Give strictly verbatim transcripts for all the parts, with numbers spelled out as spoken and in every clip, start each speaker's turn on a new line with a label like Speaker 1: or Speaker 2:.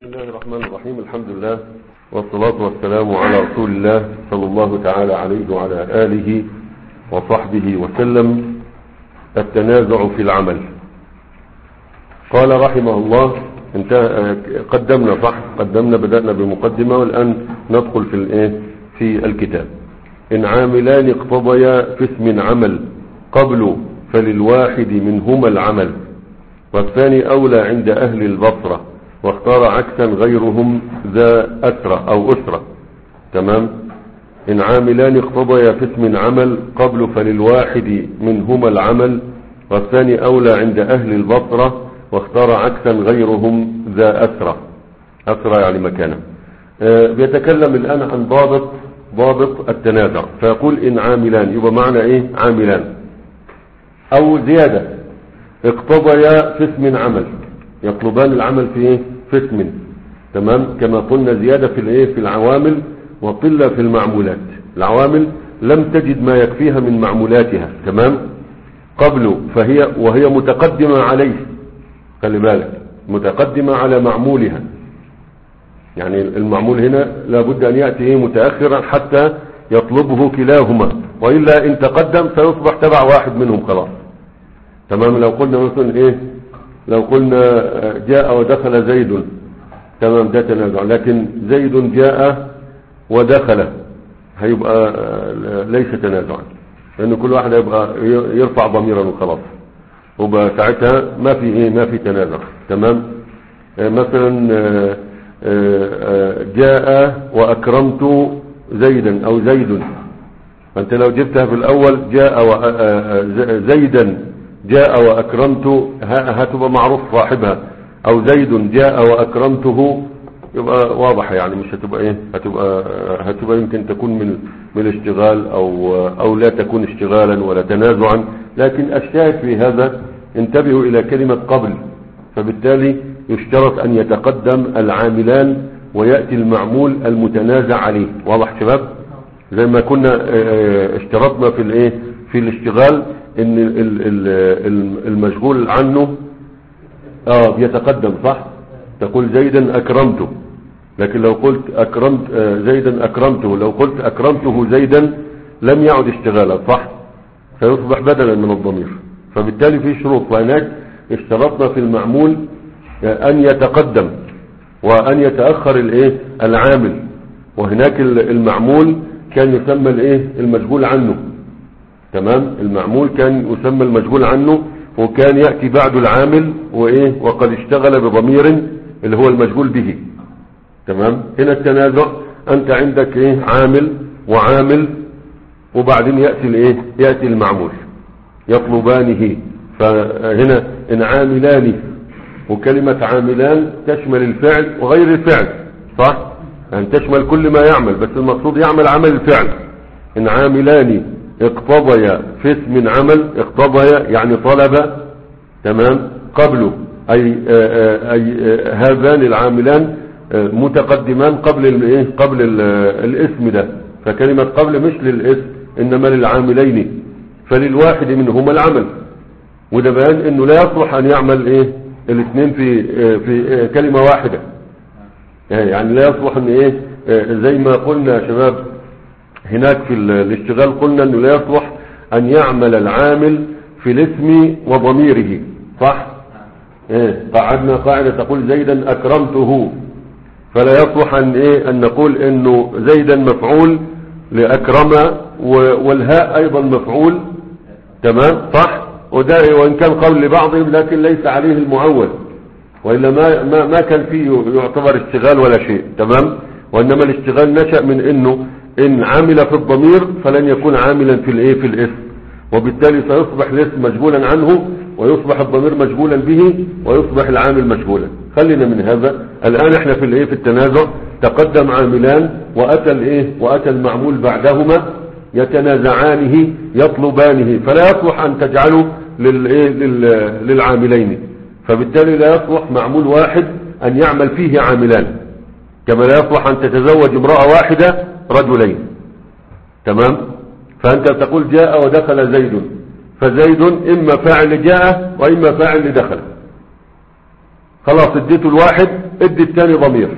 Speaker 1: بسم الله الرحمن الرحيم. الحمد لله والصلاة والسلام على رسول الله صلى الله تعالى عليه وعلى آله وصحبه وسلم. التنازع في العمل. قال رحمه الله انتهى قدمنا صح قدمنا بدأنا بمقدمة والآن ندخل في الايه في الكتاب. إن عاملان اقتضيا في اسم عمل قبل فللواحد منهما العمل والثاني أولى عند أهل البصرة واختار عكسا غيرهم ذا أسرة أو أسرة. تمام. إن عاملان اقتضيا في اسم عمل قبل فللواحد منهما العمل والثاني أولى عند أهل البصرة واختار عكسا غيرهم ذا أسرة. أسرة يعني مكانه. آه بيتكلم الآن عن ضابط ضابط التنازع فيقول إن عاملان يبقى معنى إيه عاملان أو زيادة اقتضيا في اسم عمل يطلبان العمل في ايه في اسم. تمام. كما قلنا زيادة في الايه في العوامل وقلة في المعمولات. العوامل لم تجد ما يكفيها من معمولاتها. تمام. قبل فهي وهي متقدمة عليه. خلي بالك متقدمة على معمولها. يعني المعمول هنا لابد ان يأتي ايه متأخرا حتى يطلبه كلاهما وإلا ان تقدم سيصبح تبع واحد منهم خلاص. تمام. لو قلنا مثلا ايه لو قلنا جاء ودخل زيد. تمام. ده تنازع. لكن زيد جاء ودخل هيبقى ليس تنازعا لان كل واحد يبقى يرفع ضميرا وخلاص وبقى ساعتها ما في ايه ما في تنازع. تمام. مثلا جاء واكرمت زيدا او زيد فانت لو جبتها في الاول جاء زيدا جاء واكرمت هتبقى معروف صاحبها او زيد جاء واكرمته يبقى واضح يعني مش هتبقى ايه هتبقى هتبقى يمكن تكون من من الاشتغال او او لا تكون اشتغالا ولا تنازعا. لكن الشاهد في هذا انتبهوا الى كلمة قبل فبالتالي يشترط ان يتقدم العاملان ويأتي المعمول المتنازع عليه. واضح شباب زي ما كنا اشترطنا في الايه في الاشتغال ان المشغول عنه اه بيتقدم صح. تقول زيدا اكرمته لكن لو قلت اكرمت زيدا اكرمته لو قلت اكرمته زيدا لم يعد اشتغالا صح فيصبح بدلا من الضمير. فبالتالي في شروط وهناك اشترطنا في المعمول ان يتقدم وان يتأخر الايه العامل وهناك المعمول كان يسمى الايه المشغول عنه. تمام. المعمول كان يسمى المشغول عنه وكان يأتي بعد العامل وايه وقد اشتغل بضمير اللي هو المشغول به. تمام. هنا التنازع انت عندك ايه عامل وعامل وبعدين يأتي الايه يأتي المعمول يطلبانه. فهنا ان عاملان وكلمة عاملان تشمل الفعل وغير الفعل صح يعني تشمل كل ما يعمل بس المقصود يعمل عمل الفعل. ان عاملان اقتضيا في اسم عمل اقتضيا يعني طلب. تمام. قبله اي آآ اي هذان العاملان متقدمان قبل الايه قبل الاسم ده. فكلمة قبل مش للاسم انما للعاملين فللواحد منهما العمل. وده بيان انه لا يصلح ان يعمل ايه الاثنين في في كلمة واحدة. يعني لا يصلح ان ايه زي ما قلنا يا شباب هناك في الاشتغال قلنا انه لا يصلح ان يعمل العامل في الاسم وضميره صح. ايه قعدنا قاعدة تقول زيدا اكرمته فلا يصلح ان ايه ان نقول انه زيدا مفعول لاكرم والهاء ايضا مفعول. تمام صح. وده وان كان قول لبعضهم لكن ليس عليه المعول وإلا ما, ما, ما كان فيه يعتبر اشتغال ولا شيء. تمام. وإنما الاشتغال نشأ من انه ان عامل في الضمير فلن يكون عاملا في الايه في الاسم وبالتالي سيصبح الاسم مشغولا عنه ويصبح الضمير مشغولا به ويصبح العامل مشغولا. خلينا من هذا. الان احنا في الايه في التنازع تقدم عاملان واتى الايه واتى المعمول بعدهما يتنازعانه يطلبانه فلا يصلح ان تجعله للايه للعاملين. فبالتالي لا يصلح معمول واحد ان يعمل فيه عاملان كما لا يصلح ان تتزوج امرأة واحدة رجلين. تمام. فانت تقول جاء ودخل زيد فزيد اما فاعل جاء واما فاعل لدخل خلاص اديته الواحد، ادي الثاني ضمير،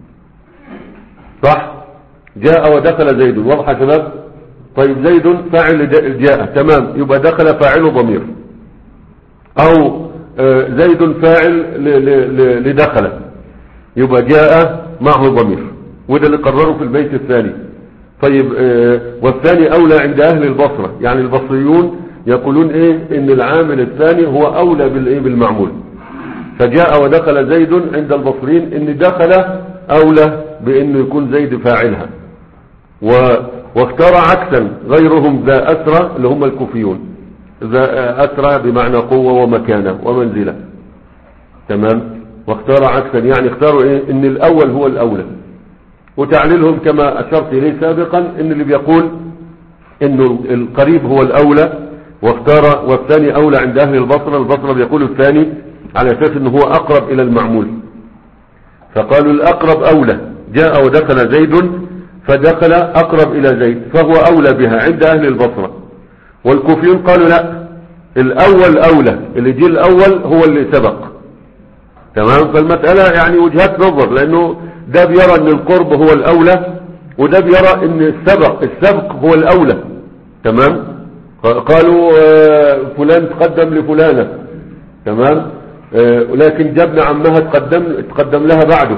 Speaker 1: صح؟ جاء ودخل زيد، واضح يا شباب؟ طيب زيد فاعل جاء، تمام، يبقى دخل فاعله ضمير، او زيد فاعل لدخل، يبقى جاء معه ضمير، وده اللي قرره في البيت الثاني. طيب والثاني اولى عند اهل البصرة، يعني البصريون يقولون ايه؟ ان العامل الثاني هو اولى بالايه؟ بالمعمول. فجاء ودخل زيد عند البصريين ان دخل اولى بانه يكون زيد فاعلها، و... واختار عكسا غيرهم ذا اسرى اللي هم الكوفيون، ذا اسرى بمعنى قوة ومكانة ومنزلة، تمام، واختار عكسا يعني اختاروا ايه؟ ان الاول هو الاولى. وتعليلهم كما اشرت اليه سابقا ان اللي بيقول انه القريب هو الاولى واختار والثاني اولى عند اهل البصرة، البصرة بيقولوا الثاني على اساس انه هو اقرب الى المعمول، فقالوا الاقرب اولى، جاء ودخل زيد فدخل اقرب الى زيد فهو اولى بها عند اهل البصرة. والكوفيون قالوا لا، الاول اولى، اللي جه الاول هو اللي سبق، تمام. فالمسألة يعني وجهات نظر، لانه ده بيرى ان القرب هو الاولى، وده بيرى ان السبق السبق هو الاولى، تمام. قالوا فلان تقدم لفلانة، تمام، ولكن جابن عمها تقدم تقدم لها بعده،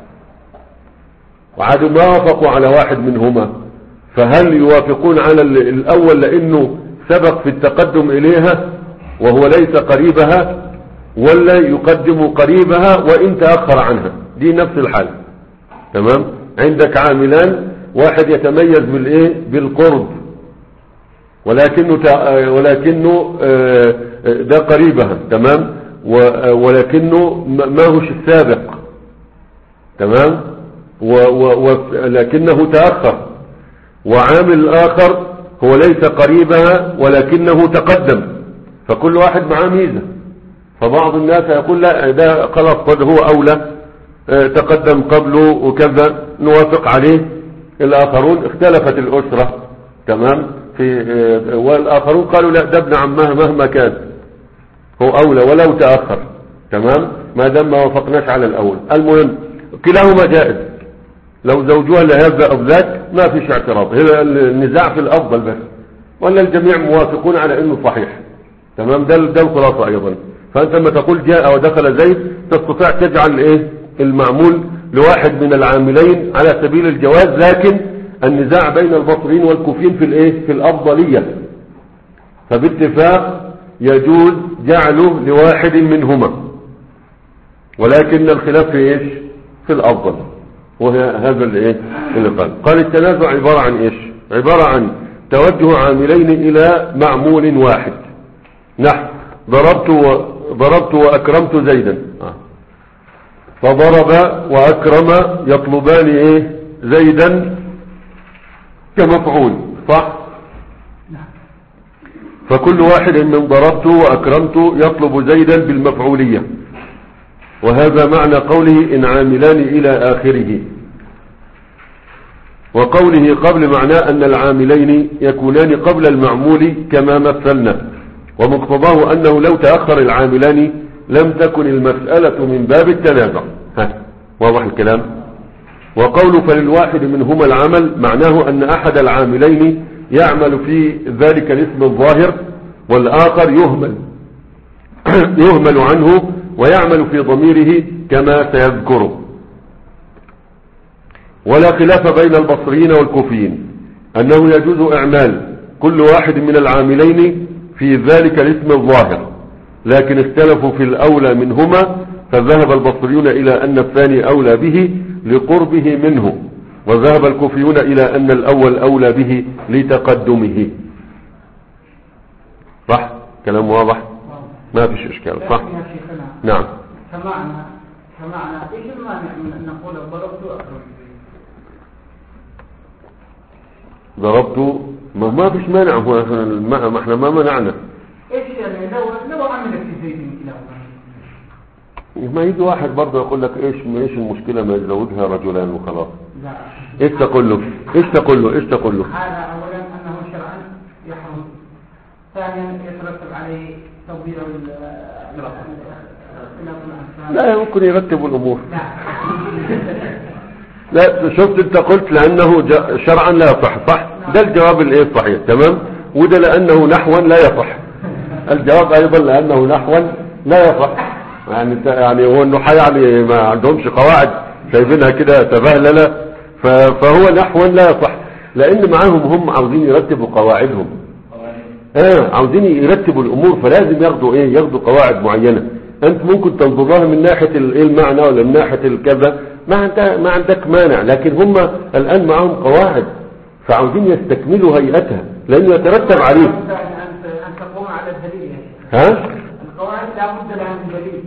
Speaker 1: وعادوا ما وافقوا على واحد منهما، فهل يوافقون على الاول لانه سبق في التقدم اليها وهو ليس قريبها، ولا يقدم قريبها وان تأخر عنها؟ دي نفس الحال، تمام. عندك عاملان، واحد يتميز بالايه؟ بالقرب، ولكنه ولكنه ده قريبها، تمام، ولكنه ما هوش السابق، تمام، ولكنه تأخر. وعامل الآخر هو ليس قريبها ولكنه تقدم، فكل واحد معاه ميزة. فبعض الناس يقول لا، ده خلاص قد هو أولى، تقدم قبله وكذا، نوافق عليه. الآخرون اختلفت الأسرة، تمام، في والآخرون قالوا لا، ده ابن عمها مهما كان هو أولى ولو تأخر، تمام، ما دام ما وافقناش على الأول. المهم كلاهما جائز، لو زوجها لهذا أو ذاك ما فيش اعتراض، هذا النزاع في الأفضل بس، ولا الجميع موافقون على أنه صحيح، تمام. ده ده الخلاصة أيضا. فأنت لما تقول جاء ودخل زيد تستطيع تجعل إيه؟ المعمول لواحد من العاملين على سبيل الجواز، لكن النزاع بين البصريين والكوفيين في الإيه؟ في الأفضلية، فباتفاق يجوز جعله لواحد منهما، ولكن الخلاف في إيش؟ في الأفضل، وهذا الايه اللي قال قال التنازع عبارة عن ايش؟ عبارة عن توجه عاملين الى معمول واحد. نحو ضربت و... ضربت واكرمت زيدا، فضرب واكرم يطلبان ايه؟ زيدا كمفعول، صح؟ فكل واحد من ضربت واكرمت يطلب زيدا بالمفعولية، وهذا معنى قوله إن عاملان إلى آخره. وقوله قبل معناه أن العاملين يكونان قبل المعمول كما مثلنا، ومقتضاه أنه لو تأخر العاملان لم تكن المسألة من باب التنازع. ها واضح الكلام؟ وقول فللواحد منهما العمل معناه أن أحد العاملين يعمل في ذلك الاسم الظاهر، والآخر يهمل يهمل عنه ويعمل في ضميره كما سيذكره. ولا خلاف بين البصريين والكوفيين أنه يجوز إعمال كل واحد من العاملين في ذلك الاسم الظاهر، لكن اختلفوا في الأولى منهما، فذهب البصريون إلى أن الثاني أولى به لقربه منه، وذهب الكوفيون إلى أن الأول أولى به لتقدمه. صح؟ كلام واضح؟ ما فيش إشكال، صح؟ نعم.
Speaker 2: كمعنى كمعنى ايش المانع من ان نقول ضربت واكرمت؟
Speaker 1: ضربت ما ما فيش مانع، هو ما احنا ما منعنا.
Speaker 2: ايش يعني لو لو عملت في زيد كلاهما؟
Speaker 1: ما يجي واحد برضه يقول لك ايش ايش المشكله ما يزوجها رجلان وخلاص.
Speaker 2: لا.
Speaker 1: ايش تقول له؟ ايش تقول له؟ ايش تقول له؟
Speaker 2: هذا اولا انه شرعا يحرم، ثانيا يترتب عليه تطبيق
Speaker 1: لا يمكن يرتب الامور. لا شفت انت قلت لانه شرعا لا يصح، صح؟ ده الجواب الايه الصحيح، تمام. وده لانه نحوا لا يصح. الجواب ايضا لانه نحوا لا يصح. يعني يعني هو النحاة يعني ما عندهمش قواعد، سايبينها كده تبهلله، فهو نحوا لا يصح، لان معاهم هم عاوزين يرتبوا قواعدهم. اه عاوزين يرتبوا الامور، فلازم ياخدوا ايه، ياخدوا قواعد معينة. انت ممكن تنظر لها من ناحية الايه المعنى ولا من ناحية الكذا، ما عندك ما عندك مانع، لكن هم الان معاهم قواعد فعاوزين يستكملوا هيئتها لانه يترتب عليه.
Speaker 2: ان تقوم على الدليل.
Speaker 1: ها
Speaker 2: القواعد لا بد لها من دليل.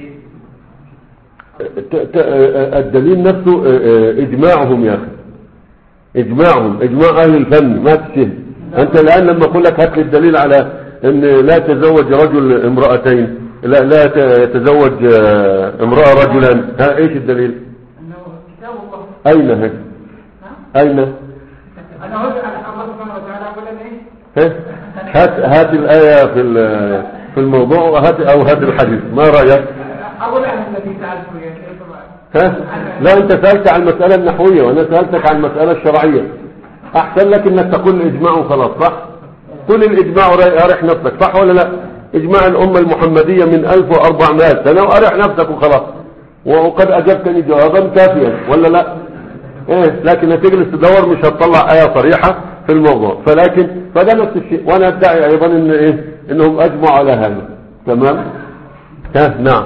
Speaker 1: الدليل نفسه اجماعهم يا اخي، اجماعهم، اجماع اهل الفن ما تسهل. انت الان لما اقول لك هات لي الدليل على ان لا تزوج رجل امرأتين، لا لا يتزوج امرأة رجلا، ها ايش الدليل؟
Speaker 2: انه كتاب الله.
Speaker 1: اين هي؟ اين؟
Speaker 2: انا اقول الله سبحانه وتعالى اقول
Speaker 1: ايه؟ هات هات الآية في في الموضوع، هات او هات الحديث، ما رأيك؟
Speaker 2: اولا الذي سألته يا شيخ.
Speaker 1: ها؟ لا انت سألت عن المسألة النحوية وانا سألتك عن المسألة الشرعية. احسن لك انك تقول الاجماع وخلاص، صح؟ قل الاجماع وارح نفسك، صح ولا لا؟ اجماع الامة المحمدية من ألف وأربعمائة سنة وارح نفسك وخلاص، وقد اجبتني جوابا كافيا ولا لا؟ ايه لكن هتجلس تدور مش هتطلع آية صريحة في الموضوع، فلكن فده نفس الشيء. وانا ادعي ايضا ان ايه انهم اجمعوا على هذا، تمام. ها نعم.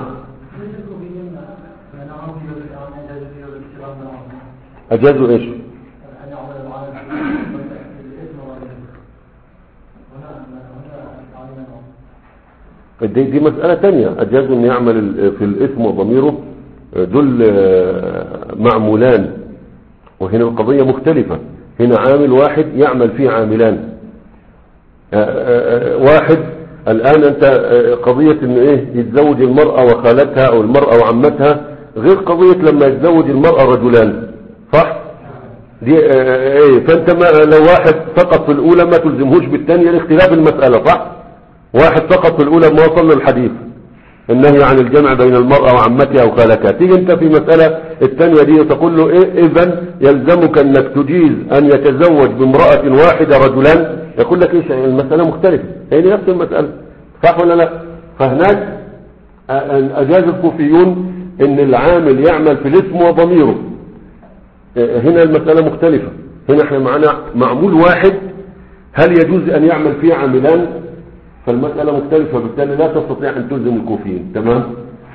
Speaker 1: اجازوا ايش؟ دي, دي مسألة تانية. اجازوا ان يعمل في الاسم وضميره دول معمولان، وهنا القضية مختلفة. هنا عامل واحد يعمل فيه عاملان. واحد الآن أنت قضية إن إيه يتزوج المرأة وخالتها أو المرأة وعمتها غير قضية لما يتزوج المرأة رجلان، صح؟ دي إيه، فأنت ما لو واحد سقط في الأولى ما تلزمهوش بالثانية لاختلاف المسألة، صح؟ واحد سقط في الأولى ما وصل للحديث النهي عن الجمع بين المرأة وعمتها وخالتها، تيجي انت في مسألة الثانية دي تقول له ايه اذن يلزمك انك تجيز ان يتزوج بامرأة واحدة رجلان، يقول لك ايش المسألة مختلفة، هي دي نفس المسألة، صح ولا لا؟ فهناك اجاز الكوفيون ان العامل يعمل في الاسم وضميره. هنا المسألة مختلفة، هنا احنا معنا معمول واحد، هل يجوز ان يعمل فيه عاملان؟ فالمسألة مختلفة، بالتالي لا تستطيع أن تلزم الكوفيين، تمام.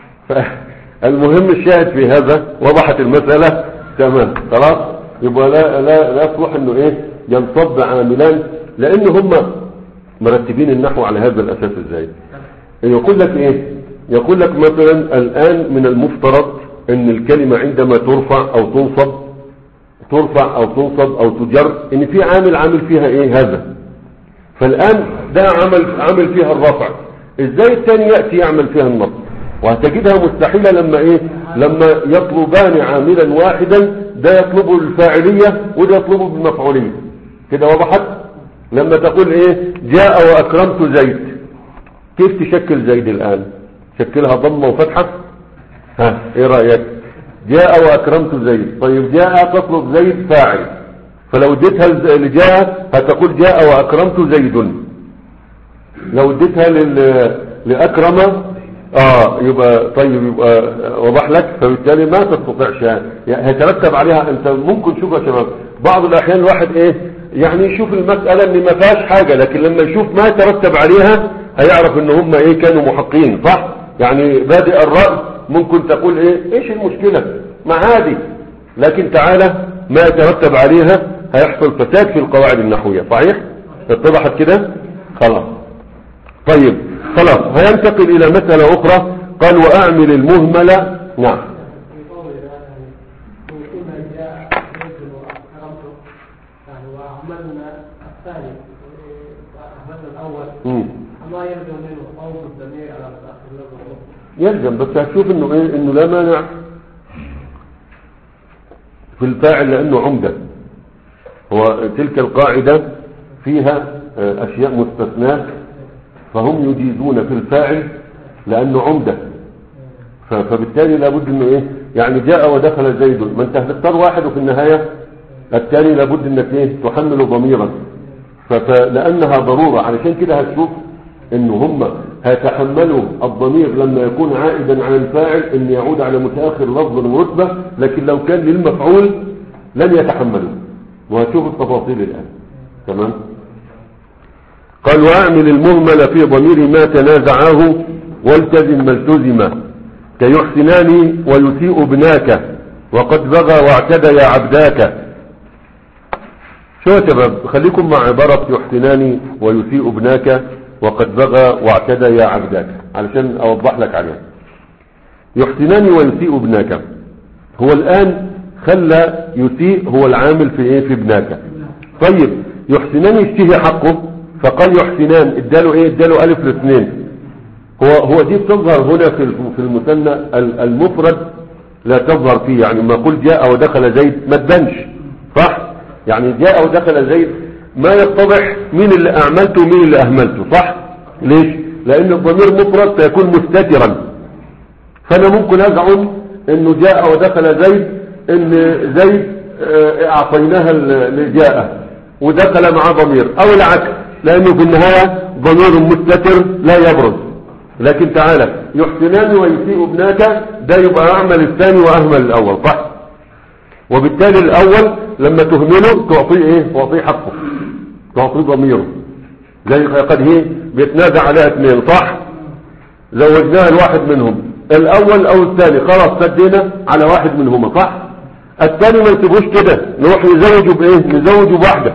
Speaker 1: فالمهم الشاهد في هذا وضحت المسألة، تمام خلاص. يبقى لا لا لا يصلح انه ايه ينصب عاملان، لان هم مرتبين النحو على هذا الاساس. ازاي؟ يقول لك ايه؟ يقول لك مثلا الان من المفترض ان الكلمة عندما ترفع او تنصب ترفع او تنصب او تجر ان في عامل عامل فيها ايه هذا. فالآن ده عمل عمل فيها الرفع، ازاي الثاني يأتي يعمل فيها النصب؟ وهتجدها مستحيلة لما ايه لما يطلبان عاملا واحدا، ده يطلبه الفاعلية وده يطلبه بالمفعولية. كده وضحت؟ لما تقول ايه جاء واكرمت زيد، كيف تشكل زيد الآن؟ شكلها ضمة وفتحة؟ ها ايه رأيك؟ جاء واكرمت زيد. طيب جاء تطلب زيد فاعل، فلو اديتها لجاء هتقول جاء واكرمت زيد. لو اديتها لاكرم اه يبقى طيب يبقى وضح لك، فبالتالي ما تستطيعش هيترتب عليها. انت ممكن شوف يا شباب بعض الاحيان الواحد ايه يعني يشوف المسألة ان ما فيهاش حاجة، لكن لما يشوف ما يترتب عليها هيعرف ان هم ايه كانوا محقين، صح؟ يعني بادئ الرأي ممكن تقول ايه ايش المشكلة ما عادي، لكن تعالى ما يترتب عليها هيحصل فساد في القواعد النحوية، صحيح؟ اتضحت كده؟ خلاص. طيب خلاص هينتقل الى مسألة اخرى، قال واعمل المهملة. نعم. يلزم، بس هتشوف انه ايه انه لا مانع في الفاعل لانه عمدة. هو تلك القاعدة فيها اشياء مستثناة، فهم يجيزون في الفاعل لانه عمدة، فبالتالي لابد انه ايه يعني جاء ودخل زيد، ما انت هتختار واحد وفي النهاية الثاني لابد انك ايه تحمله ضميرا، فلانها ضرورة. علشان كده هتشوف انه هم هيتحملوا الضمير لما يكون عائدا على الفاعل ان يعود على متأخر لفظا ورتبة، لكن لو كان للمفعول لن يتحملوا، وهتشوف التفاصيل الان. تمام. قال واعمل المهمل في ضمير ما تنازعاه والتزم ما التزم كيحسنان ويسيء ابناك وقد بغى واعتدى يا عبداك. شو يا شباب، خليكم مع عبارة يحسنان ويسيء ابناك وقد بغى واعتدى يا عبداك علشان اوضح لك عليها. يحسنان ويسيء ابناك، هو الان خلى يسيء هو العامل في ايه في ابناك. طيب يحسنان يشتهي حقه فقال يحسنان، اداله ايه اداله الف الاثنين. هو هو دي بتظهر هنا في في المثنى المفرد لا تظهر فيه، يعني ما قل جاء ودخل زيد ما تبانش صح، يعني جاء ودخل زيد ما يتضح مين اللي اعملته ومين اللي اهملته صح. ليش؟ لان الضمير مفرد سيكون مستترا، فانا ممكن ازعم انه جاء ودخل زيد ان زيد اعطيناها لجاء ودخل معاه ضمير، او العكس، لانه في النهاية ضمير مستتر لا يبرز. لكن تعالى يحسنان ويسيء ابناك ده يبقى اعمل الثاني واهمل الاول صح، وبالتالي الاول لما تهمله تعطيه ايه تعطيه حقه، تعطيه ضميره. زي قد هي بيتنازع عليها اثنين صح، زوجناها الواحد منهم الاول او الثاني، خلاص سدينا على واحد منهما صح. الثاني ما يسيبوش كده، نروح نزوجه بايه نزوجه بواحده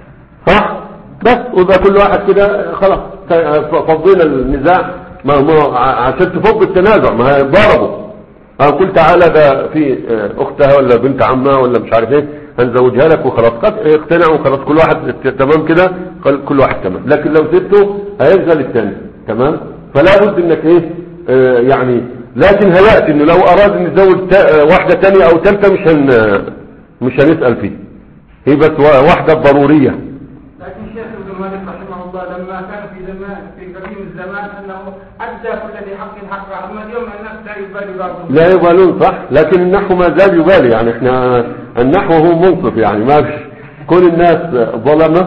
Speaker 1: صح بس، وده كل واحد كده خلاص فضينا النزاع، ما ما عشان تفض التنازع ما ضربوا. انا قلت تعالى ده في اختها ولا بنت عمها ولا مش عارف ايه هنزوجها لك وخلاص، قد اقتنعوا خلاص كل واحد تمام كده، كل واحد تمام. لكن لو سبته هينزل الثاني تمام. فلا بد انك ايه اه يعني، لكن هيأتي انه لو اراد ان يزوج واحده ثانيه او ثالثه مش هن مش هنسال فيه، هي بس واحده ضروريه.
Speaker 2: لكن الشيخ ابن مالك رحمه الله لما كان في زمان في قديم الزمان انه ادى كل ذي حق حقه، اما اليوم الناس لا يبالي بعضهم
Speaker 1: لا يبالون صح، لكن النحو ما زال يبالي. يعني احنا النحو هو منصف، يعني ما فيش كل الناس ظلمه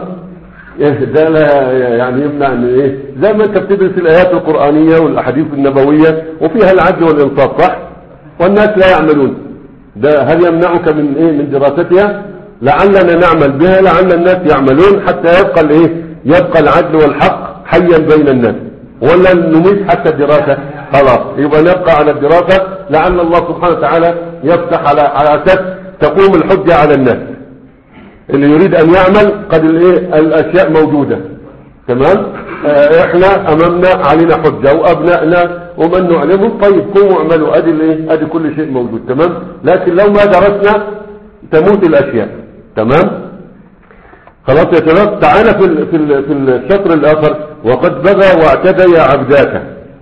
Speaker 1: ده لا يعني يمنع ان ايه، زي ما انت بتدرس الايات القرانيه والاحاديث النبويه وفيها العدل والانصاف صح، والناس لا يعملون، ده هل يمنعك من ايه من دراستها؟ لعلنا نعمل بها، لعل الناس يعملون حتى يبقى الايه يبقى العدل والحق حيا بين الناس، ولا نميت حتى الدراسة خلاص يبقى نبقى على الدراسة، لعل الله سبحانه وتعالى يفتح على على اساس تقوم الحجة على الناس. اللي يريد ان يعمل قد الايه الاشياء موجودة تمام. اه احنا امامنا علينا حجة وابنائنا ومن نعلمهم، طيب قوموا اعملوا، ادي الايه ادي كل شيء موجود تمام. لكن لو ما درسنا تموت الاشياء تمام. خلاص يا شباب تعالى في ال في ال في الشطر الاخر وقد بغى واعتدى يا عبداك.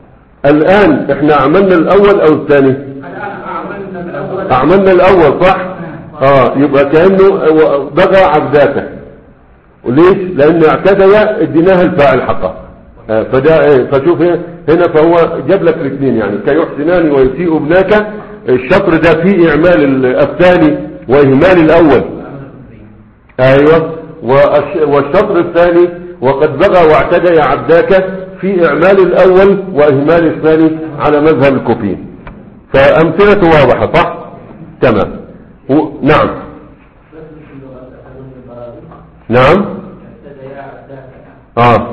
Speaker 1: الان احنا عملنا الاول او الثاني؟
Speaker 2: الان عملنا الاول.
Speaker 1: عملنا الاول صح. اه يبقى كانه بغى عبداك. وليش؟ لان اعتدى اديناها الفاعل حقه. آه فده ايه فشوف ايه هنا، فهو جاب لك الاثنين يعني كيحسنان ويسيء ابناك. الشطر ده فيه اعمال الثاني واهمال الاول. ايوه. والشطر الثاني وقد بغى واعتدى يا عبداك في اعمال الاول واهمال الثاني على مذهب الكوفيين. فامثلته واضحة صح تمام. و... نعم نعم اه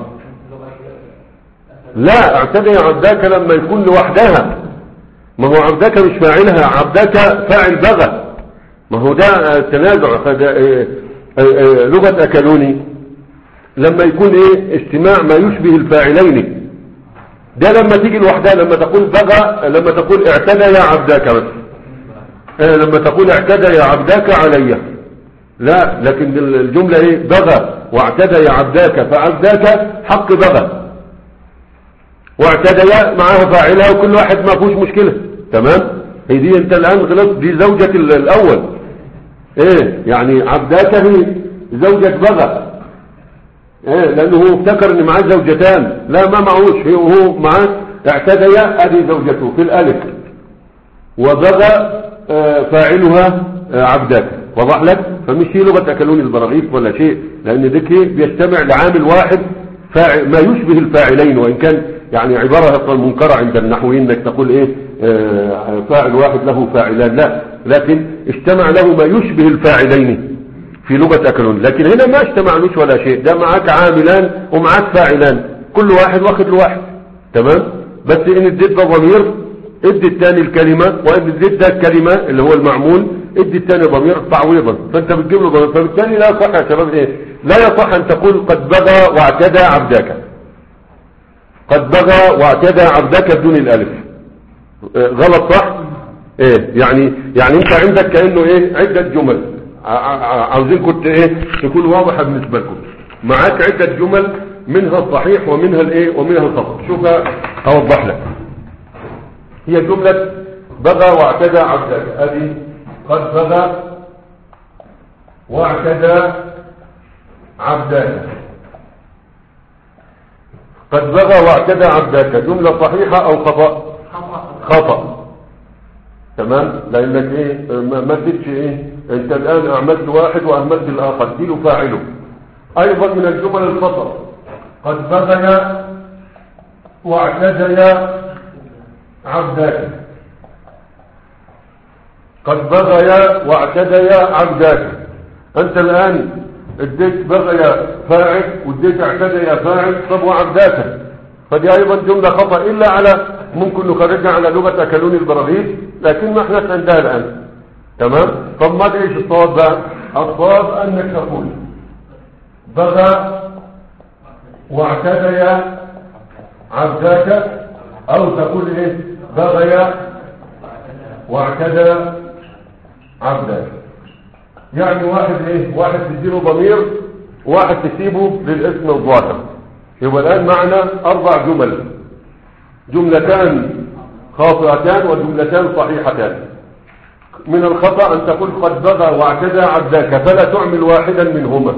Speaker 1: لا اعتدى يا عبداك لما يكون لوحدها، ما هو عبداك مش فاعلها، عبداك فاعل بغى، ما هو ده تنازع. لغة أكلوني لما يكون ايه اجتماع ما يشبه الفاعلين، ده لما تيجي لوحدها لما تقول بغى، لما تقول اعتدى يا عبداك بس، اه لما تقول اعتدى يا عبداك علي لا، لكن الجملة ايه بغى واعتدى يا عبداك، فعبداك حق بغى واعتدى معها فاعلها وكل واحد ما فيهوش مشكلة تمام. هي دي انت الان غلط، دي زوجة الاول ايه يعني عبداك هي زوجة بغى ايه، لانه هو افتكر ان معاه زوجتان، لا ما معهوش، هو معاه اعتدى ادي زوجته في الالف وبغى فاعلها عبداك. وضح لك؟ فمش هي لغة أكلوني البراغيث ولا شيء، لأن ذكي بيجتمع لعامل واحد فاعل ما يشبه الفاعلين، وإن كان يعني عبارة منكرة عند النحويين انك تقول ايه آه فاعل واحد له فاعلان، لا، لكن اجتمع له ما يشبه الفاعلين في لغة أكلون. لكن هنا ما اجتمعلوش ولا شيء، ده معاك عاملان ومعاك فاعلان، كل واحد واخد لواحد، تمام. بس ان اديت ده ضمير ادي الثاني الكلمة، وان اديت ده الكلمة اللي هو المعمول ادي الثاني ضمير تعويضا، فانت بتجيب له ضمير. فبالتالي لا يصح يا شباب ايه، لا يصح ان تقول قد بغى واعتدى عبدك، قد بغى واعتدى عبدك بدون الالف، اه غلط صح؟ ايه يعني يعني انت عندك كأنه ايه عدة جمل عاوزين كنت ايه تكون واضحة بالنسبة لكم، معاك عدة جمل منها الصحيح ومنها الايه ومنها الخطأ. شوف اوضح لك، هي جملة بغى واعتدى عبدك، هذه قد بغى واعتدى عبدك، قد بغى واعتدى عبدك جملة صحيحة او خطأ؟ خطأ، تمام. لانك ايه ما اديتش ايه، انت الان اعملت واحد واهملت الاخر، دي فاعله. ايضا من الجمل الخطأ قد بغى واعتدى عبدك، قد بغي واعتدى عبدك، انت الان اديت بغي فاعل واديت اعتدى فاعل، طب وعبدك، فدي ايضا جملة خطأ، الا على ممكن نخرجها على لغة اكلوني البراغيث، لكن ما احنا عندها الان، تمام. طب ما ادري ايش الصواب بقى؟ الصواب انك تقول بغى واعتدى عبدك، او تقول ايه بغي واعتدى عبدك. يعني واحد ايه، واحد تديله ضمير واحد تسيبه للاسم الظاهر. يبقى الان معنا اربع جمل، جملتان خاطئتان وجملتان صحيحتان. من الخطأ ان تقول قد بغى واعتدى عبدك فلا تعمل واحدا منهما،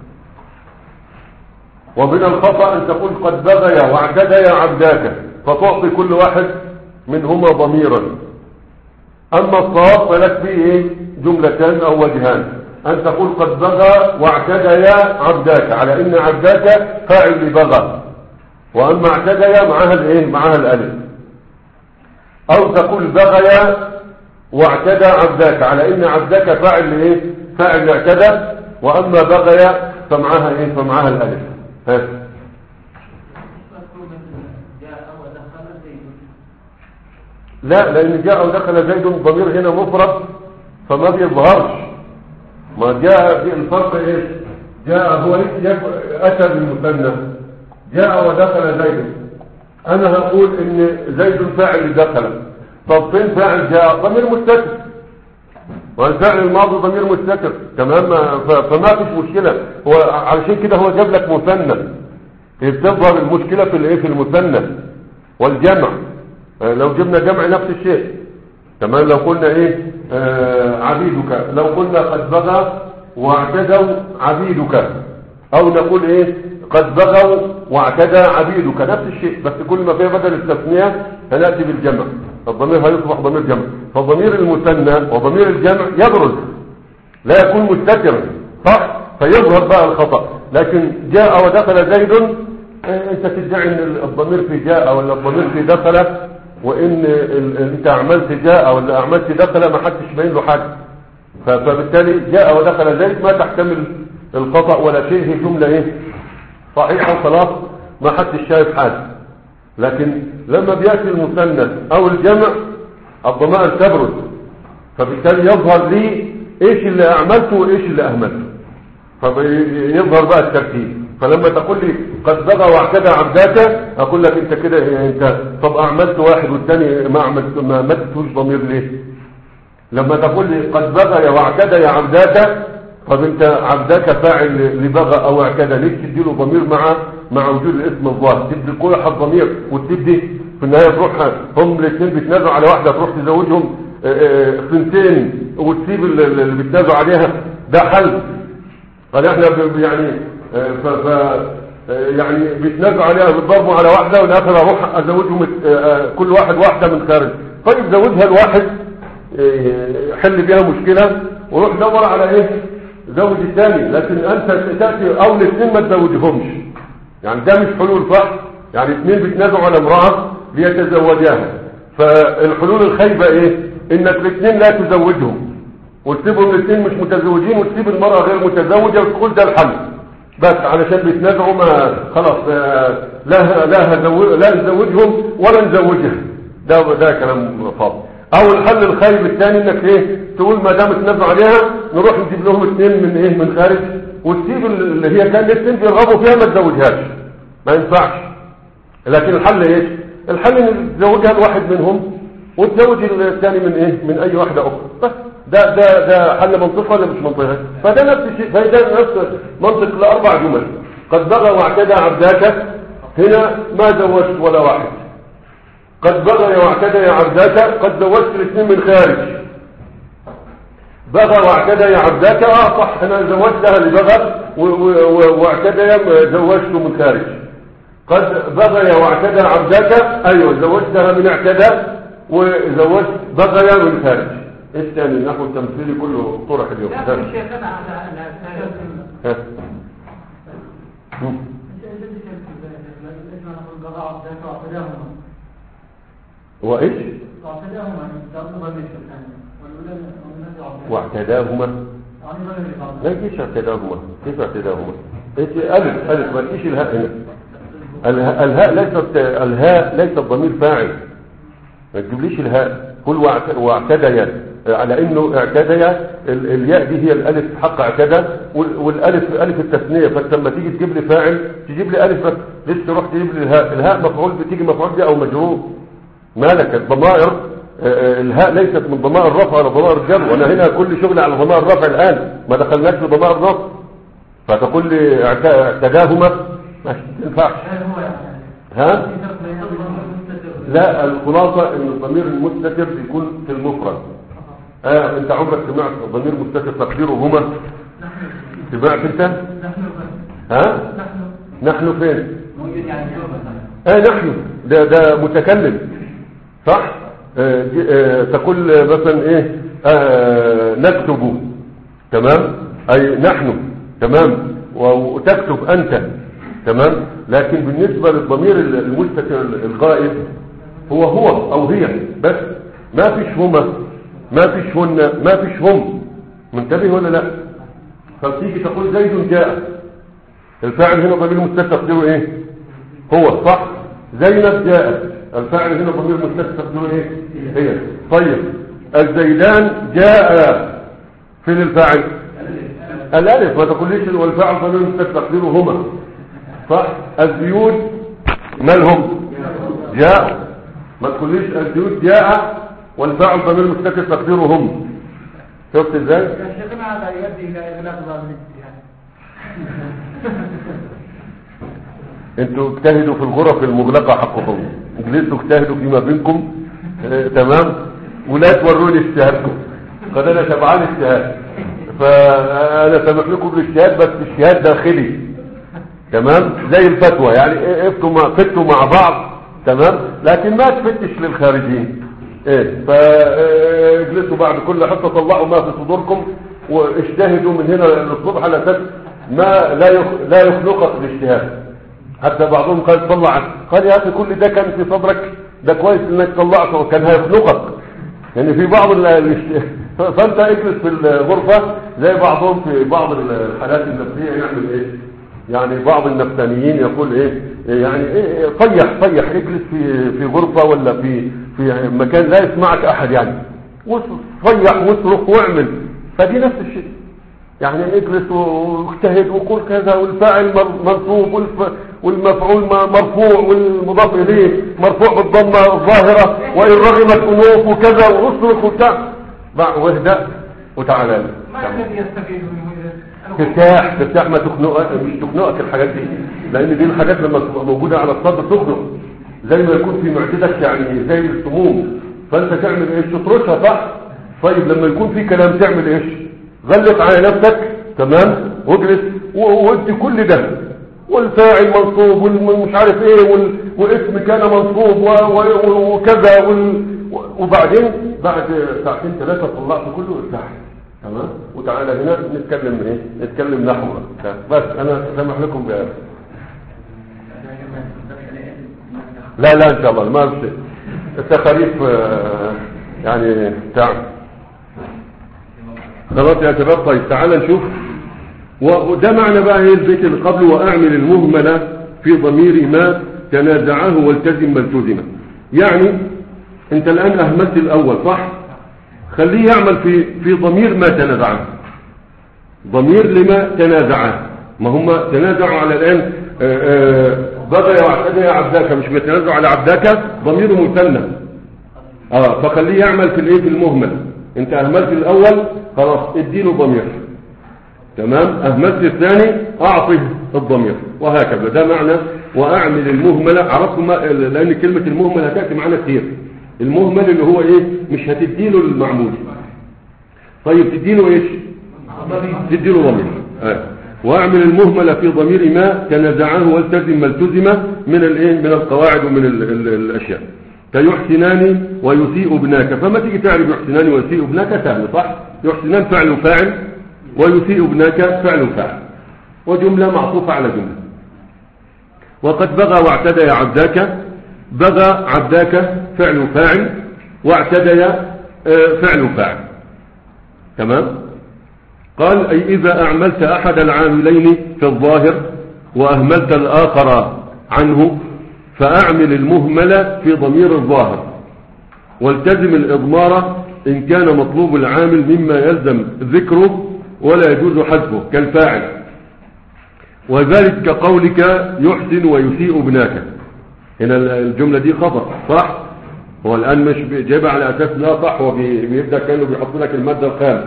Speaker 1: ومن الخطأ ان تقول قد بغي واعتدى عبدك فتعطي كل واحد منهما ضميرا. اما الصواب فلك فيه ايه جملتان او وجهان، ان تقول قد بغى واعتدى عبدك على ان عبدك فاعل لبغى، واما اعتدى معها الايه معها الالف، او تقول بغي واعتدى عبدك على ان عبدك فاعل لايه فاعل اعتدى، واما بغي فمعها ايه فمعها الالف. ها لا، لان جاء ودخل زيد ضمير هنا مفرد فما بيظهرش، ما جاء في الفرق ايه، جاء هو اتى بالمثنى، جاء ودخل زيد، انا هقول ان زيد فاعل دخل، طب فين فاعل جاء؟ ضمير مستتر، والفعل الماضي ضمير مستتر، تمام. فما فيش مشكله، هو علشان كده هو جاب لك مثنى، بتظهر المشكله في الايه في المثنى والجمع. لو جبنا جمع نفس الشيء، تمام. لو قلنا ايه آه عبيدك، لو قلنا قد بغى واعتدوا عبيدك، او نقول ايه قد بغوا واعتدى عبيدك، نفس الشيء، بس كل ما فيه بدل التثنية هنأتي بالجمع، فالضمير هيصبح ضمير جمع. فضمير المثنى وضمير الجمع يبرز، لا يكون مستترا، صح، فيظهر بقى الخطأ. لكن جاء ودخل زيد، انت تدعي ان الضمير في جاء ولا الضمير في دخل، وان انت عملت جاء ولا عملت دخل ما حدش باين له حاجه، فبالتالي جاء ودخل زيد ما تحتمل الخطأ ولا شيء، هي جمله ايه صحيحه وخلاص، ما حدش شايف حاجه. لكن لما بياتي المثنى او الجمع الضمائر تبرز، فبالتالي يظهر لي ايش اللي اعملته وايش اللي اهملته، فيظهر بقى الترتيب. فلما تقول لي قد بغى واعتدى عبدك، اقول لك انت كده انت طب اعملت واحد والثاني ما عملت ما مدتوش ضمير ليه؟ لما تقول لي قد بغى واعتدى يا عبدك، طب انت عبدك فاعل لبغى او اعتدى، ليش تدي له ضمير مع مع وجود الاسم الظاهر؟ تدي كل واحد ضمير وتدي في النهايه تروح هم الاثنين بيتنازعوا على واحده، تروح تزوجهم سنتين وتسيب اللي بيتنازعوا عليها، ده حل. قال احنا يعني ف ف يعني بيتنازعوا عليها بيضربوا على واحده، والاخر اروح ازوجهم كل واحد واحده من خارج. طيب زوجها الواحد حل بيها مشكلة وروح دور على ايه زوج الثاني. لكن انت تأتي او الاثنين ما تزوجهمش، يعني ده مش حلول فحص. يعني اثنين بيتنازعوا على امرأة ليتزوجاها، فالحلول الخايبة ايه؟ انك الاثنين لا تزوجهم وتسيبهم الاثنين مش متزوجين وتسيب المرأة غير متزوجة وتقول ده الحل بس علشان بيتنازعوا. ما خلاص لا لا لا نزوجهم ولا نزوجها، ده ده كلام فاضي. او الحل الخايب الثاني انك ايه تقول ما دام اتنازعوا عليها نروح نجيب لهم اثنين من ايه من خارج، وتسيب اللي هي كان الاثنين بيرغبوا فيها ما تزوجهاش، ما ينفعش. لكن الحل ايش؟ الحل ان تزوجها الواحد منهم وتزوج الثاني من ايه من اي واحده اخرى بس. ده ده ده حل منطقي ولا مش منطقي؟ فده نفس الشيء، فده نفس منطق لاربع جمل. قد بغى واعتدى عبداك، هنا ما زوجت ولا واحد. قد بغى واعتدى يا عبداك، قد زوجت الاثنين من خارج. بغى واعتدى يا عبداك، اه صح انا زوجتها اللي بغى واعتدى زوجته من خارج. قد بغى واعتدى عبداك، ايوه زوجتها من اعتدى وزوجت بغى من خارج. ايش تاني النحو التمثيلي كله طرح اليوم؟
Speaker 2: لا في شيخنا على
Speaker 1: ها هو ايش؟ واعتداهما لا يجيش اعتداهما. كيف اعتداهما؟ ايش الف الف ما تجيش الهاء هنا. الهاء, الهاء ليست الهاء ليست ضمير فاعل، ما تجيبليش الهاء. كل واعتدى على انه اعتدى الياء دي هي الالف حق اعتدى، والالف الف التثنيه، فانت لما تيجي تجيب لي فاعل تجيب لي الف بس، لسه رحت تجيب لي الهاء. الهاء مفعول بتيجي مفعول به او مجرور. مالك الضمائر الهاء ليست من ضمائر الرفع ولا ضمائر الجر، وانا هنا كل شغلي على ضمائر الرفع الان، ما دخلناش في ضمائر الرفع. فتقول لي اعتداهما ما تنفعش. ها لا الخلاصه ان الضمير المستتر يكون في المفرد. اه انت عمرك سمعت ضمير مستتر تقديره هما؟ سمعت انت؟ ها نحن فين؟ اه نحن ده ده متكلم صح. آه آه تقول مثلا ايه آه نكتب، تمام، اي نحن، تمام، وتكتب انت، تمام. لكن بالنسبة للضمير المستتر الغائب هو هو او هي بس، ما فيش هما، ما فيش هن، ما فيش هم. منتبه ولا لا؟ فتيجي تقول زيد جاء، الفاعل هنا ضمير مستتر تقديره ايه؟ هو صح. زينب جاءت، الفاعل هنا ضمير مستتر تقديره ايه؟ هي. طيب الزيدان جاء، فين الفاعل؟ الالف. ما تقوليش والفاعل ضمير مستتر تقديره هما صح. الزيود مالهم؟ جاء. ما تقوليش الزيود جاء والفاعل ضمير مستتر تقديره هم. شفت ازاي؟
Speaker 2: يا شيخنا هذا يؤدي الى اغلاق باب الاجتهاد.
Speaker 1: انتوا اجتهدوا في الغرف المغلقة حقكم، اجلسوا اجتهدوا فيما بينكم، اه تمام، ولا توروني اجتهادكم، قد انا تبعان اجتهاد، فانا سامح لكم بالاجتهاد بس اجتهاد داخلي، تمام، زي الفتوى يعني افتوا مع فتوا مع بعض، تمام، لكن ما تفتش للخارجين. ايه فاجلسوا بعد كل حصه طلعوا ما في صدوركم واجتهدوا من هنا للصبح على اساس ما لا يخ... لا يخلقك الاجتهاد. حتى بعضهم قال طلع، قال يا اخي كل ده كان في صدرك، ده كويس انك طلعته وكان هيخلقك يعني في بعض ال... فانت اجلس في الغرفه زي بعضهم في بعض الحالات النفسيه يعمل ايه، يعني بعض النفسانيين يقول ايه يعني ايه طيح طيح اجلس في في غرفه ولا في في مكان لا يسمعك احد يعني، وصيح واصرخ واعمل. فدي نفس الشيء يعني اجلس واجتهد وقول كذا والفاعل منصوب والمفعول مرفوع والمضاف اليه مرفوع بالضمه الظاهره وان رغمت انوف وكذا واصرخ وبتاع واهدأ وتعالى.
Speaker 2: ما الذي يستفيد منه؟
Speaker 1: ترتاح ترتاح ما تخنقك، مش تخنقك الحاجات دي، لان دي الحاجات لما تبقى موجوده على الصدر تخنق زي ما يكون في معدتك يعني زي السموم، فانت تعمل ايش؟ تطرشها صح. طيب لما يكون في كلام تعمل ايش؟ غلق على نفسك، تمام، واجلس وادي كل ده، والفاعل منصوب والمش عارف ايه وال... واسم كان منصوب و... و... وكذا وال... وبعدين بعد ساعتين ثلاثة طلعت كله ارتاح. تمام. وتعالى هنا نتكلم ايه نتكلم نحو بس انا سامح لكم بهذا. لا لا ان شاء الله ما بشيء التخاريف يعني تعال خلاص يا شباب. طيب تعال نشوف. وده معنى بقى ايه البيت اللي قبله واعمل المهملة في ضمير ما تنازعه والتزم ما التزم. يعني انت الان اهملت الاول صح، خليه يعمل في في ضمير ما تنازعه، ضمير لما تنازعه. ما هم تنازعوا على الان بغى واعتدى يا عبداك، مش بيتنازعوا على عبداك ضميره مثنى. اه فخليه يعمل في الايه في المهمل. انت اهملت الاول خلاص اديله ضمير. تمام. اهملت الثاني اعطه الضمير وهكذا. ده معنى واعمل المهمله. عرفتم لان كلمه المهمل هتاتي معنا كتير. المهمل اللي هو ايه مش هتديله المعمول. طيب تديله ايش؟ تديله ضمير. آه. واعمل المهمله في ضمير ما تنازعه والتزم ما التزم من الايه من القواعد ومن ال ال الاشياء. كيحسنان ويسيء ابناك. فما تيجي تعرف يحسنان ويسيء ابناك سهل صح. يحسنان فعل وفاعل ويسيء ابناك فعل وفاعل وجمله معطوفه على جمله. وقد بغى واعتدى يا عبداك. بغى عبداك فعل وفاعل واعتدى فعل وفاعل. تمام. قال أي إذا أعملت أحد العاملين في الظاهر وأهملت الآخر عنه فأعمل المهملة في ضمير الظاهر والتزم الإضمار إن كان مطلوب العامل مما يلزم ذكره ولا يجوز حذفه كالفاعل. وذلك كقولك يحسن ويسيء ابناك. هنا الجملة دي خطأ صح. هو الآن مش جايبها على أساس لا صح. هو بيبدأ كأنه بيحط لك المادة الخام.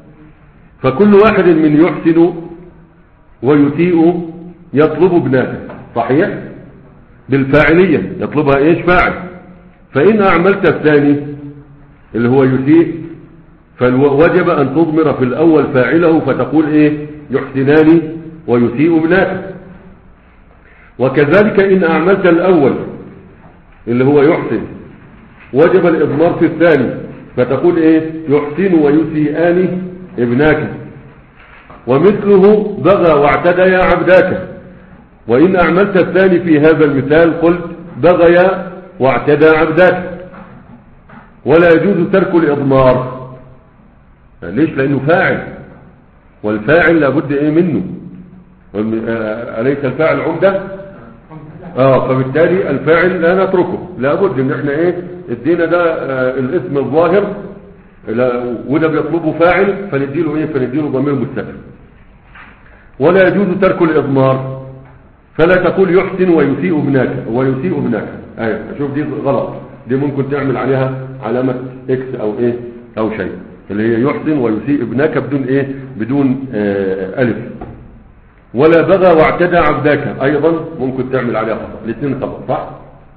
Speaker 1: فكل واحد من يحسن ويسيء يطلب ابناك صحيح بالفاعلية. يطلبها ايش فاعل. فإن أعملت الثاني اللي هو يسيء فوجب أن تضمر في الأول فاعله فتقول ايه يحسنان ويسيء ابناك. وكذلك إن أعملت الأول اللي هو يحسن وجب الإضمار في الثاني فتقول ايه يحسن ويسيئان ابناك. ومثله بغى واعتدى يا عبداك. وإن أعملت الثاني في هذا المثال قلت بغى واعتدى عبداك. ولا يجوز ترك الإضمار. ليش؟ لأنه فاعل والفاعل لابد ايه منه. أليس الفاعل عمدة؟ اه فبالتالي الفاعل لا نتركه. لابد ان احنا ايه ادينا ده آه الاسم الظاهر وده بيطلبه فاعل فنديله ايه فنديله ضمير مستتر. ولا يجوز ترك الإضمار. فلا تقول يحسن ويسيء ابناك ويسيء ابناك. ايوه شوف دي غلط. دي ممكن تعمل عليها علامة اكس او ايه او شيء اللي هي يحسن ويسيء ابناك بدون ايه بدون آه الف. ولا بغى واعتدى عبداك ايضا ممكن تعمل عليها خطأ. الاثنين خطأ صح.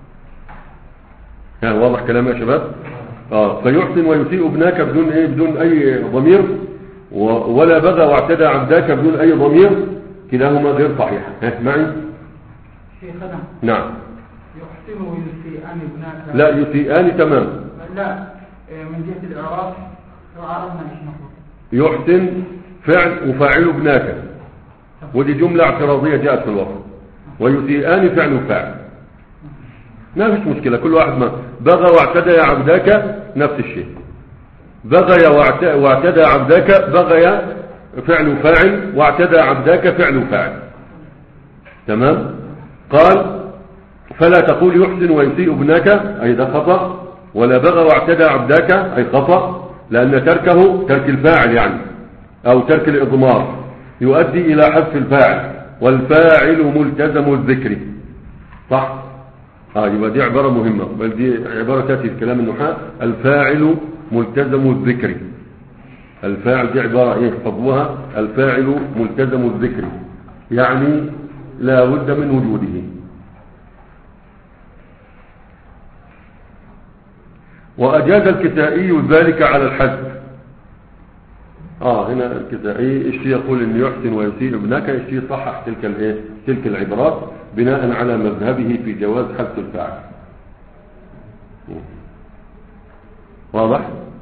Speaker 1: ها واضح كلام يا شباب. اه فيحسن ويسيء ابناك بدون ايه بدون اي ضمير. ولا بغى واعتدى عبداك بدون اي ضمير. كلاهما غير صحيح. ها معي
Speaker 2: شيخنا.
Speaker 1: نعم.
Speaker 2: يحسن ويسيئان ابناك.
Speaker 1: لا يسيئان تمام.
Speaker 2: لا من جهة الإعراب لو عرفنا ايش نقول.
Speaker 1: يحسن فعل وفاعل ابناك ودي جملة اعتراضية جاءت في الوصف. ويسيئان فعل وفاعل ما فيش مشكلة. كل واحد ما بغى واعتدى يا عبداك نفس الشيء. بغى واعتدى عبداك بغى فعل وفاعل واعتدى عبداك فعل وفاعل. تمام. قال فلا تقول يحسن ويسيء ابناك أي ده خطأ. ولا بغى واعتدى عبداك أي خطأ لأن تركه ترك الفاعل يعني أو ترك الإضمار يؤدي إلى حذف الفاعل والفاعل ملتزم الذكر صح. اه يبقى دي عبارة مهمة. بل دي عبارة تأتي في كلام النحاة الفاعل ملتزم الذكر. الفاعل دي عبارة ايه حفظوها. الفاعل ملتزم الذكر يعني لا بد من وجوده. وأجاز الكسائي ذلك على الحذف. اه هنا الكسائي ايش يقول ان يحسن ويسيء ابنك ايش يصحح تلك الايه تلك العبارات بناء على مذهبه في جواز حذف الفاعل. واضح؟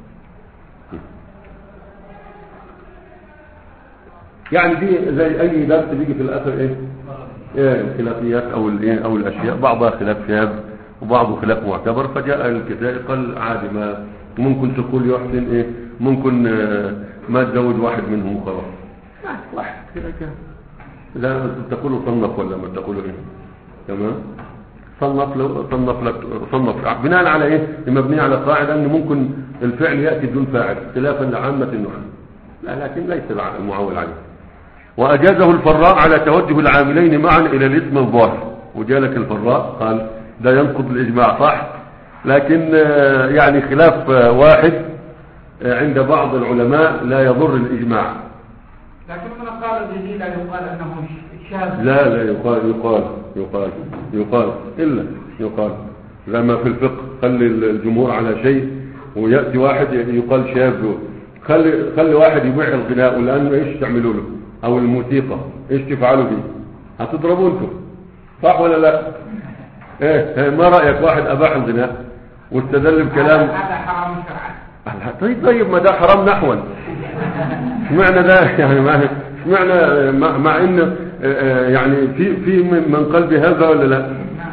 Speaker 1: يعني دي زي اي درس بيجي في الاخر ايه؟ ايه الخلافيات او الايه او الاشياء، بعضها خلاف شاذ وبعضه خلاف معتبر، فجاء الكتاب قال عادي، ما ممكن تقول يحسن ايه، ممكن آه ما تزود واحد منهم خلاص، واحد كده كده، لا تقولوا صنف ولا ما تقولوا ايه؟ تمام؟ صنف لو صنف لك صنف بناء على ايه؟ مبني على قاعده ان ممكن الفعل ياتي بدون فاعل خلافا لعامه النحو، لا لكن ليس المعول عليه. واجازه الفراء على توجه العاملين معا الى الاسم الظاهر، وجالك الفراء قال ده ينقض الاجماع صح، لكن يعني خلاف واحد عند بعض العلماء لا يضر الاجماع.
Speaker 2: لكن من قال به لا يقال انه شاذ.
Speaker 1: لا لا يقال يقال يقال يقال الا يقال زي ما في الفقه، خلي الجمهور على شيء وياتي واحد يقال شاذ، خلي خلي واحد يبيع الغناء، لانه ايش تعملوا له؟ او الموسيقى ايش تفعلوا به؟ هتضربوا انتم صح ولا لا؟ ايه ما رايك واحد اباح الغناء واستدل بكلام
Speaker 2: هذا حرام شرعا؟
Speaker 1: طيب طيب ما ده حرام نحوا، اشمعنى ده يعني ما اشمعنى مع, مع ان يعني في في من قال بهذا ولا لا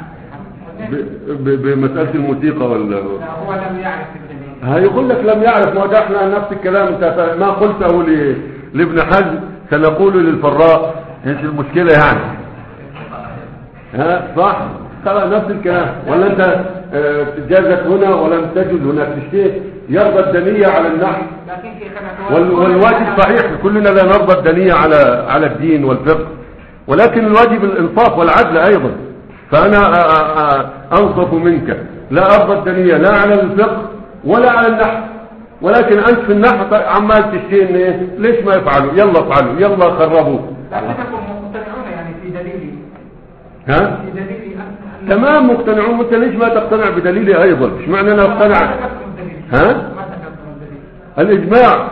Speaker 1: بمساله الموسيقى ولا
Speaker 2: هو لم يعرف الدليل؟
Speaker 1: هيقول لك لم يعرف، ما ده احنا نفس الكلام انت ما قلته لابن حزم سنقول للفراء، ايش المشكله يعني؟ ها صح خلاص نفس الكلام، ولا انت جازت هنا ولم تجد هناك تشتيه يرضى الدنية على النحو والواجب صحيح، كلنا لا نرضى الدنية على على الدين والفقه، ولكن الواجب الانصاف والعدل ايضا، فانا انصف منك، لا ارضى الدنية لا على الفقه ولا على النحو، ولكن انت في النحو عمال تشتين ايه؟ ليش ما يفعلوا؟ يلا افعلوا يلا خربوا.
Speaker 2: لكنكم مقتنعون يعني في دليلي
Speaker 1: ها
Speaker 2: في دليلي
Speaker 1: تمام مقتنعون، انت ليش ما تقتنع بدليلي ايضا؟ ايش معنى انا اقتنع؟ ها الاجماع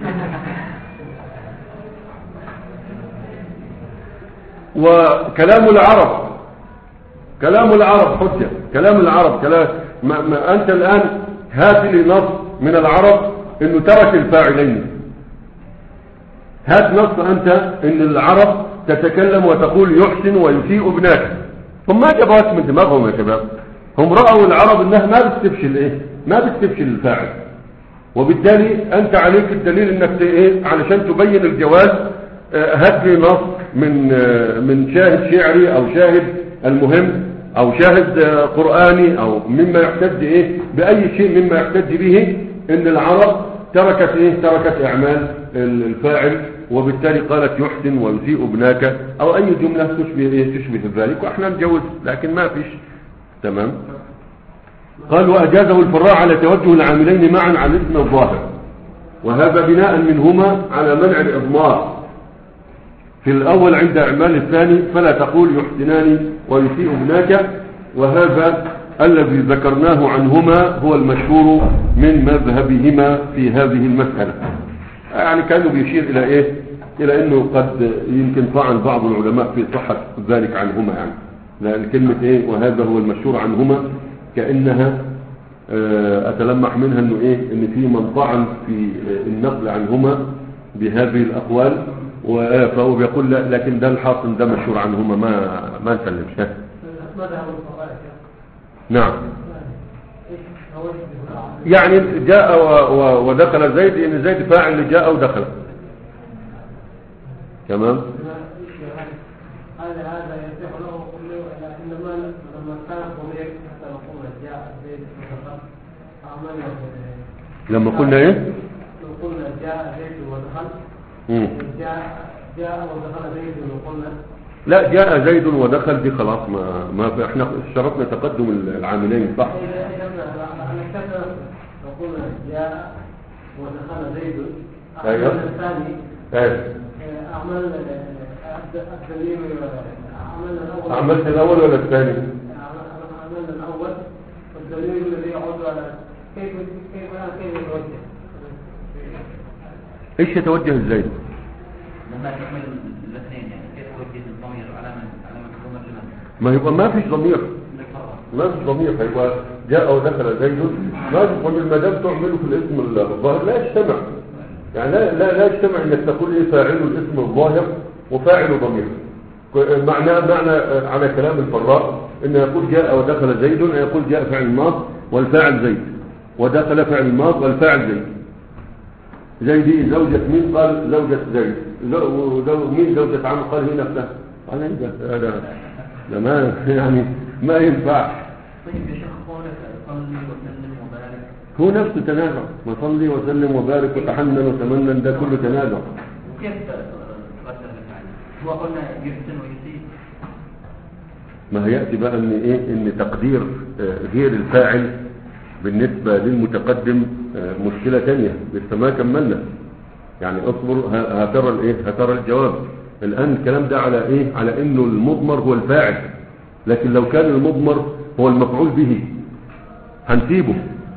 Speaker 1: وكلام العرب، كلام العرب حجة، كلام العرب كلام ما ما انت الان هات لي نص من العرب انه ترك الفاعلين، هات نص انت ان العرب تتكلم وتقول يحسن ويسيء ابناك، هم ما جابوها من دماغهم يا شباب، هم رأوا العرب انها ما بتستفشل ايه، ما بتستفشل الفاعل، وبالتالي انت عليك الدليل انك ايه علشان تبين الجواز، اه هات لي نص من اه من شاهد شعري او شاهد المهم او شاهد اه قرآني او مما يحتج ايه باي شيء مما يحتج به ان العرب تركت ايه تركت اعمال الفاعل، وبالتالي قالت يحسن ويسيء ابناك او اي جملة تشبه ايه تشبه ذلك، واحنا نجوز لكن ما فيش. تمام. قال واجازه الفراء على توجه العاملين معا على الاسم الظاهر، وهذا بناء منهما على منع الاضمار في الاول عند اعمال الثاني، فلا تقول يحسنان ويسيء ابناك، وهذا الذي ذكرناه عنهما هو المشهور من مذهبهما في هذه المسألة. يعني كانوا بيشير الى ايه الى انه قد يمكن طعن بعض العلماء في صحة ذلك عنهما، يعني لان كلمة ايه وهذا هو المشهور عنهما كأنها اتلمح منها انه ايه ان في من طعن في النقل عنهما بهذه الاقوال، فهو بيقول لا لكن ده الحاصل ده مشهور عنهما ما ما نسلمش. نعم يعني جاء ودخل زيد، ان زيد فاعل اللي جاء ودخل. تمام.
Speaker 2: هذا هذا يصح له انما لما كان ضمير حتى نقول جاء زيد ودخل عملنا
Speaker 1: لما قلنا ايه
Speaker 2: لو قلنا جاء زيد ودخل
Speaker 1: امم
Speaker 2: جاء جاء ودخل زيد وقلنا
Speaker 1: لا جاء زيد ودخل دي خلاص ما ما احنا اشترطنا تقدم العاملين صح.
Speaker 2: لو قلنا جاء ودخل زيد
Speaker 1: ايوه
Speaker 2: الثاني
Speaker 1: ايوه
Speaker 2: اعمل الدليل عملنا الاول
Speaker 1: عملت الاول ولا الثاني؟
Speaker 2: عملنا الاول والدليل الذي يعود على كيف كيف كيف يتوجه
Speaker 1: ايش يتوجه ازاي؟
Speaker 3: لما تكمل الاثنين يعني كيف توجه الضمير على من على من حكومة لنا؟
Speaker 1: ما يبقى ما فيش ضمير نصب ضمير هيبقى جاء ودخل زيد نصب ضمير ما دام تعمله في الاسم الظاهر لا يجتمع، يعني لا لا, لا يجتمع انك تقول ايه فاعل الاسم الظاهر وفاعل ضمير. معناه معنى على كلام الفراء ان يقول جاء ودخل زيد، يقول جاء فعل الماض والفاعل زيد، ودخل فعل الماض والفاعل زيد. زيد زوجة مين؟ قال زوجة زيد. مين زوجة عم؟ قال هي نفسها. قال هذا هذا ما يعني ما ينفع.
Speaker 3: طيب يا شيخ قولك صلي وسلم وبارك
Speaker 1: هو نفسه تنازع، ما صلي وسلم وبارك وتحنن وتمنن ده كله تنازع.
Speaker 3: وكيف تقدر الفعل؟ هو قلنا يحسن ويسيء.
Speaker 1: ما هيأتي بقى ان ايه ان تقدير غير الفاعل بالنسبة للمتقدم مشكلة تانية لسه ما كملنا. يعني اصبر هترى الايه هترى الجواب. الان الكلام ده على ايه على انه المضمر هو الفاعل، لكن لو كان المضمر هو المفعول به هنسيبه.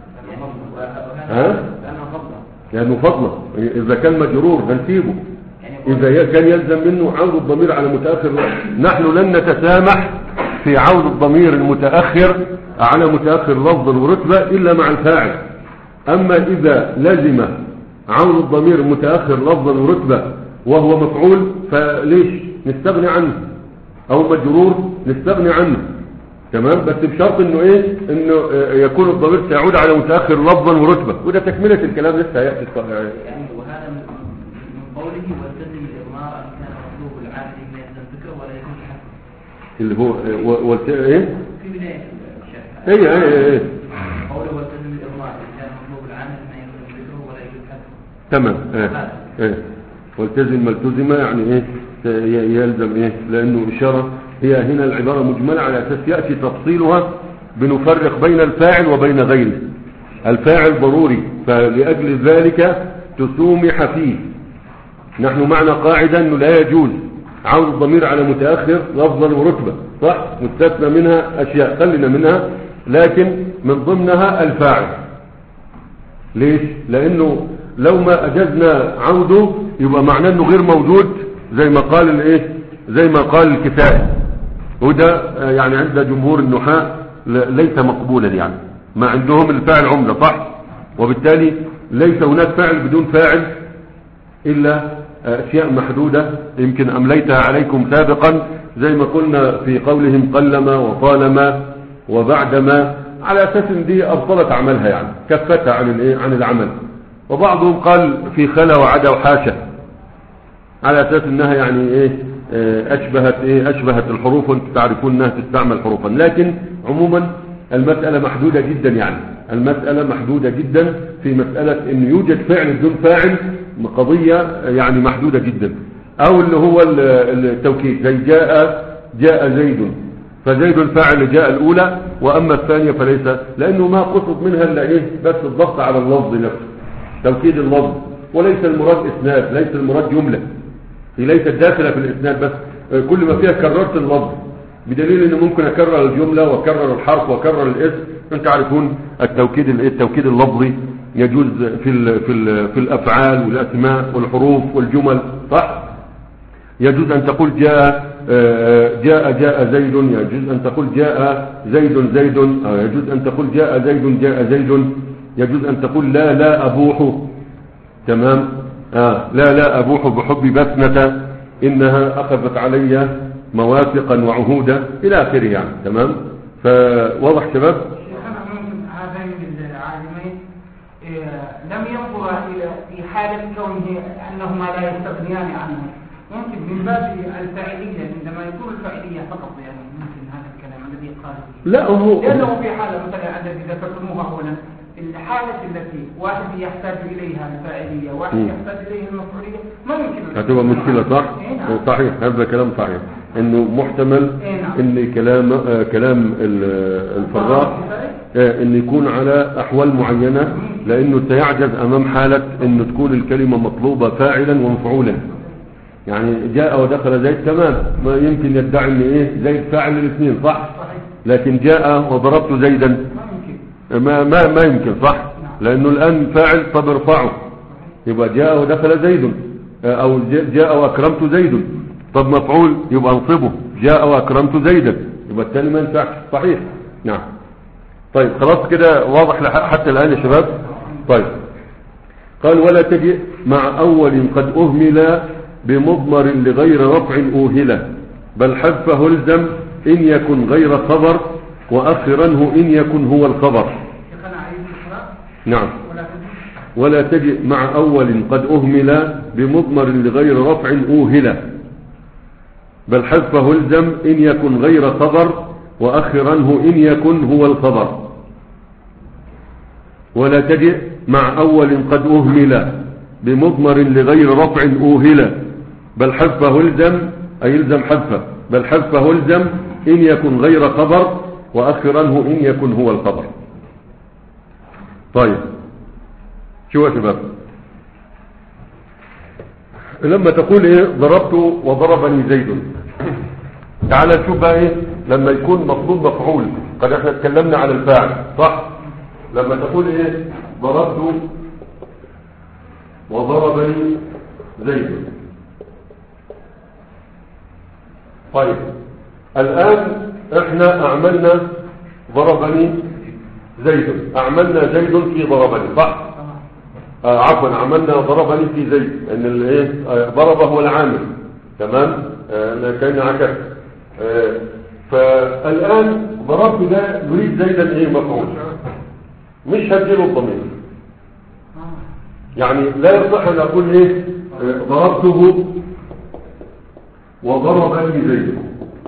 Speaker 1: ها يعني فضله اذا كان مجرور هنسيبه. اذا كان يلزم منه عود الضمير على متأخر نحن لن نتسامح في عود الضمير المتأخر على متأخر لفظا ورتبة إلا مع الفاعل. أما إذا لزم عود الضمير المتأخر لفظا ورتبة وهو مفعول فليش نستغني عنه، أو مجرور نستغني عنه. تمام، بس بشرط إنه إيه إنه يكون الضمير سيعود على متأخر لفظا ورتبة، وده تكملة الكلام لسه هيأتي.
Speaker 3: يعني وهذا من قوله والتزم الإضمار أن كان مطلوب العادي ما يلزم ذكره ولا يكون حسن
Speaker 1: اللي هو والت... ايه
Speaker 3: في بداية الشرح.
Speaker 1: ايه ايه ايه
Speaker 3: قوله والتزم الإضمار أن كان مطلوب العامل ما يلزم ذكره ولا يكون حسن.
Speaker 1: تمام. ايه ايه والتزم ما التزم يعني ايه يلزم ايه، لانه اشاره هي هنا العباره مجمله على اساس ياتي تفصيلها بنفرق بين الفاعل وبين غيره. الفاعل ضروري فلاجل ذلك تسومح فيه. نحن معنا قاعده انه لا يجوز عود الضمير على متأخر لفظا ورتبة، صح؟ مستثنى منها أشياء خلنا منها، لكن من ضمنها الفاعل. ليش؟ لأنه لو ما أجزنا عوده يبقى معناه أنه غير موجود زي ما قال الإيه؟ زي ما قال الكفاية، وده يعني عند جمهور النحاة ليس مقبولا. يعني ما عندهم الفاعل عملة، صح؟ وبالتالي ليس هناك فاعل بدون فاعل إلا أشياء محدودة يمكن أمليتها عليكم سابقا، زي ما قلنا في قولهم قلما وطالما وبعدما، على أساس ان دي أبطلت عملها يعني كفتها عن الايه عن العمل. وبعضهم قال في خلا وعدا وحاشا على أساس انها يعني ايه أشبهت ايه أشبهت الحروف، وانتم تعرفون انها تستعمل حروفا. لكن عموما المسألة محدودة جدا، يعني المسألة محدودة جدا في مسألة ان يوجد فعل بدون فاعل، قضية يعني محدودة جدا. او اللي هو التوكيد زي جاء جاء زيد، فزيد الفاعل جاء الاولى، واما الثانية فليس، لانه ما قصد منها الا ايه بس الضغط على اللفظ نفسه، توكيد اللفظ، وليس المراد اسناد، ليس المراد جملة، هي ليست داخلة في الاسناد، بس كل ما فيها كررت اللفظ، بدليل انه ممكن اكرر الجملة واكرر الحرف واكرر الاسم. انت عارفون التوكيد التوكيد اللفظي يجوز في ال في ال في الافعال والاسماء والحروف والجمل، صح؟ يجوز ان تقول جاء جاء جاء زيد، يجوز ان تقول جاء زيد زيد، يجوز ان تقول جاء زيد جاء زيد، يجوز ان تقول لا لا ابوح، تمام؟ آه لا لا ابوح بحب بسمة انها اخذت علي مواثقا وعهودا الى اخره، يعني تمام. فواضح شباب؟
Speaker 2: لم ينظر إلى في حالة كونه أنهما لا يستغنيان عنه، ممكن من باب الفاعلية عندما يكون الفاعلية فقط، يعني ممكن هذا الكلام الذي قال
Speaker 1: لا هو
Speaker 2: لأنه في حالة مثلا الذي ذكرتموها هنا، الحالة التي واحد يحتاج إليها الفاعلية واحد م. يحتاج إليها المفعولية ما يمكن
Speaker 1: هتبقى مشكلة، صح؟ إيه صحيح، هذا كلام صحيح، انه محتمل إيه ان كلام آه كلام الفراء آه ان يكون على احوال معينة، لانه سيعجز امام حالة انه تكون الكلمة مطلوبة فاعلا ومفعولا. يعني جاء ودخل زيد تمام، ما يمكن يدعي ان ايه زيد فاعل الاثنين، صح؟ لكن جاء وضربت زيدا ما ما ما يمكن، صح؟ لانه الان فاعل، طب ارفعه يبقى جاء ودخل زيد، او جاء واكرمت زيد، طب مفعول يبقى انصبه جاء واكرمت زيدا، يبقى الثاني ما ينفعش، صحيح؟ نعم. طيب خلاص كده واضح حتى الآن يا شباب. طيب قال ولا تجئ مع أول قد أهمل بمضمر لغير رفع أوهلة بل حذفه الزم إن يكن غير خبر وأخرنه إن يكن هو الخبر. نعم. ولا تجئ مع أول قد أهمل بمضمر لغير رفع أوهلة بل حذفه الزم إن يكن غير خبر وأخرنه إن يكن هو الخبر. ولا تجئ مع أول قد أهمل بمضمر لغير رفع أوهلة بل حذفه الزم أي يلزم حذفه بل حذفه الزم إن يكن غير خبر وأخرنه إن يكن هو الخبر. طيب شو يا شباب لما تقول ايه ضربت وضربني زيد، تعال نشوف بقى ايه لما يكون مطلوب مفعول. قد احنا اتكلمنا على الفاعل صح. لما تقول ايه ضربت وضربني زيد. طيب الان احنا اعملنا ضربني زيد، اعملنا زيد في ضربني صح. آه عفوا عملنا ضربني في زيد ان الايه آه ضربه هو العامل تمام. آه كان عكس. آه فالان ضربت ده يريد زيدا ايه مفعول مش هديله الضمير. يعني لا يصح ان اقول ايه آه ضربته وضربني زيد.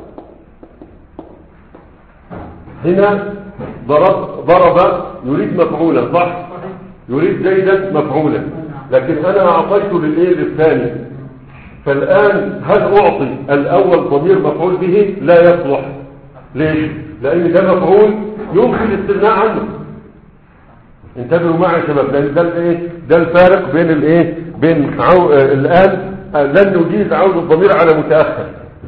Speaker 1: هنا ضرب ضرب يريد مفعولا صح، يريد زيدا مفعولا، لكن انا اعطيته للايه للثاني. فالان هل اعطي الاول ضمير مفعول به؟ لا يصلح. ليش؟ لان ده مفعول يمكن الاستغناء عنه. انتبهوا معي يا شباب، لان ده الايه ده الفارق بين الايه بين عو... آه الان آه لن نجيز عود الضمير على متاخر.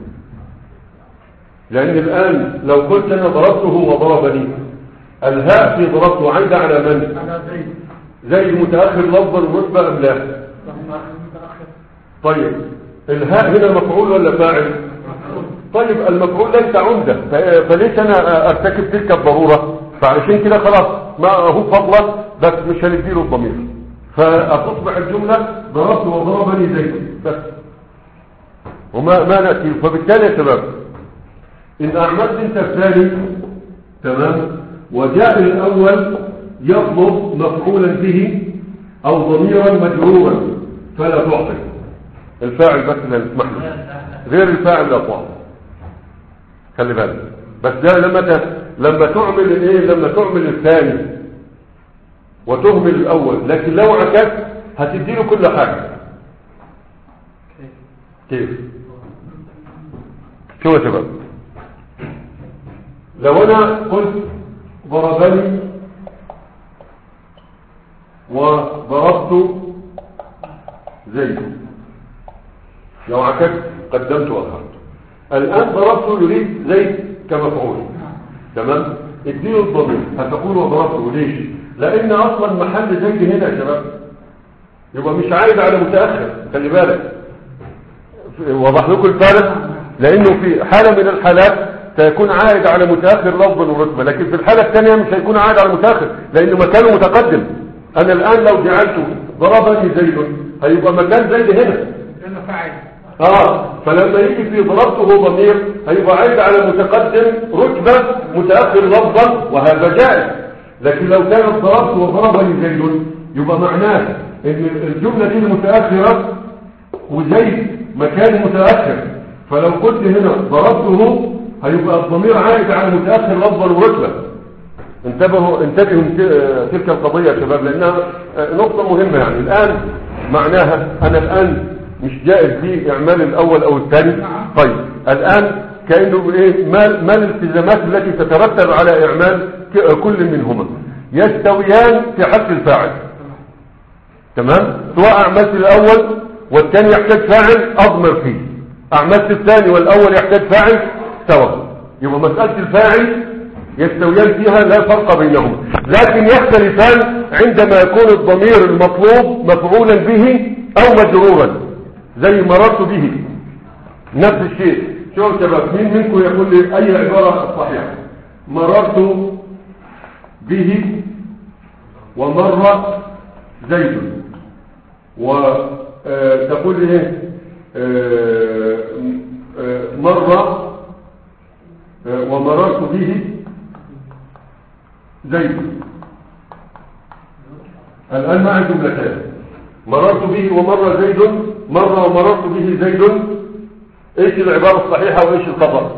Speaker 1: لان الان لو قلت انا ضربته وضربني الهاء في ضربته عايده على من؟ على زيد. زي المتأخر لفظا ورتبة أم لا؟ طيب الهاء هنا مفعول ولا فاعل؟ طيب المفعول ليس عمدة، فليش أنا أرتكب تلك الضرورة؟ فعشان كده خلاص ما هو فضلة بس مش هنديله الضمير، فأتصبح الجملة ضربت وضربني زيد بس وما ما نأتي. فبالتالي يا شباب إن أعملت أنت الثاني تمام وجاء الأول يطلب مفعولا به او ضميرا مجرورا فلا تعطي الفاعل بس لا نسمح له، غير الفاعل لا تعطي. خلي بالك بس ده لما ت... لما تعمل الايه لما تعمل الثاني وتهمل الاول، لكن لو عكست هتديله كل حاجه. كيف؟ شو يا شباب لو انا قلت ضربني وضربت زيد، لو عكست قدمت واخرت. الان ضربت يريد زيد كمفعول تمام. اديله الضمير هتقول وضربته ليش؟ لان اصلا محل زيد هنا يا شباب يبقى مش عايد على متاخر. خلي بالك وضح لكم الفارق، لانه في حاله من الحالات سيكون عائد على متاخر لفظا ورتبه، لكن في الحاله الثانيه مش هيكون عائد على متاخر لانه مكانه متقدم. انا الان لو جعلته ضربني زيد هيبقى مكان زيد هنا
Speaker 2: لانه فاعل.
Speaker 1: اه فلما يجي في ضربته ضمير هيبقى عائد على متقدم رتبه متاخر لفظا وهذا جائز. لكن لو كانت ضربته وضربني زيد يبقى معناه ان الجمله دي المتاخره وزيد مكان متاخر، فلو قلت هنا ضربته هيبقى الضمير عائد على متاخر لفظا ورتبه. انتبهوا انتبهوا تلك القضية يا شباب لانها نقطة مهمة. يعني الان معناها انا الان مش جائز لي اعمال الاول او الثاني. طيب الان كأنه ايه ما ما الالتزامات التي تترتب على اعمال كل منهما؟ يستويان في حق الفاعل تمام. سواء عملت الاول والثاني يحتاج فاعل اضمر فيه، عملت الثاني والاول يحتاج فاعل سوا، يبقى مسألة الفاعل يستويان فيها لا فرق بينهم. لكن يختلفان عندما يكون الضمير المطلوب مفعولا به او مجرورا زي مررت به. نفس الشيء. شو شباب مين منكم يقول لي اي عبارة صحيحة؟ مررت به ومر زيد، وتقول ايه مر ومررت به زيد. الآن معي جملتين، مررت به ومر زيد، مر ومررت به زيد. ايش العبارة الصحيحة وايش الخطأ؟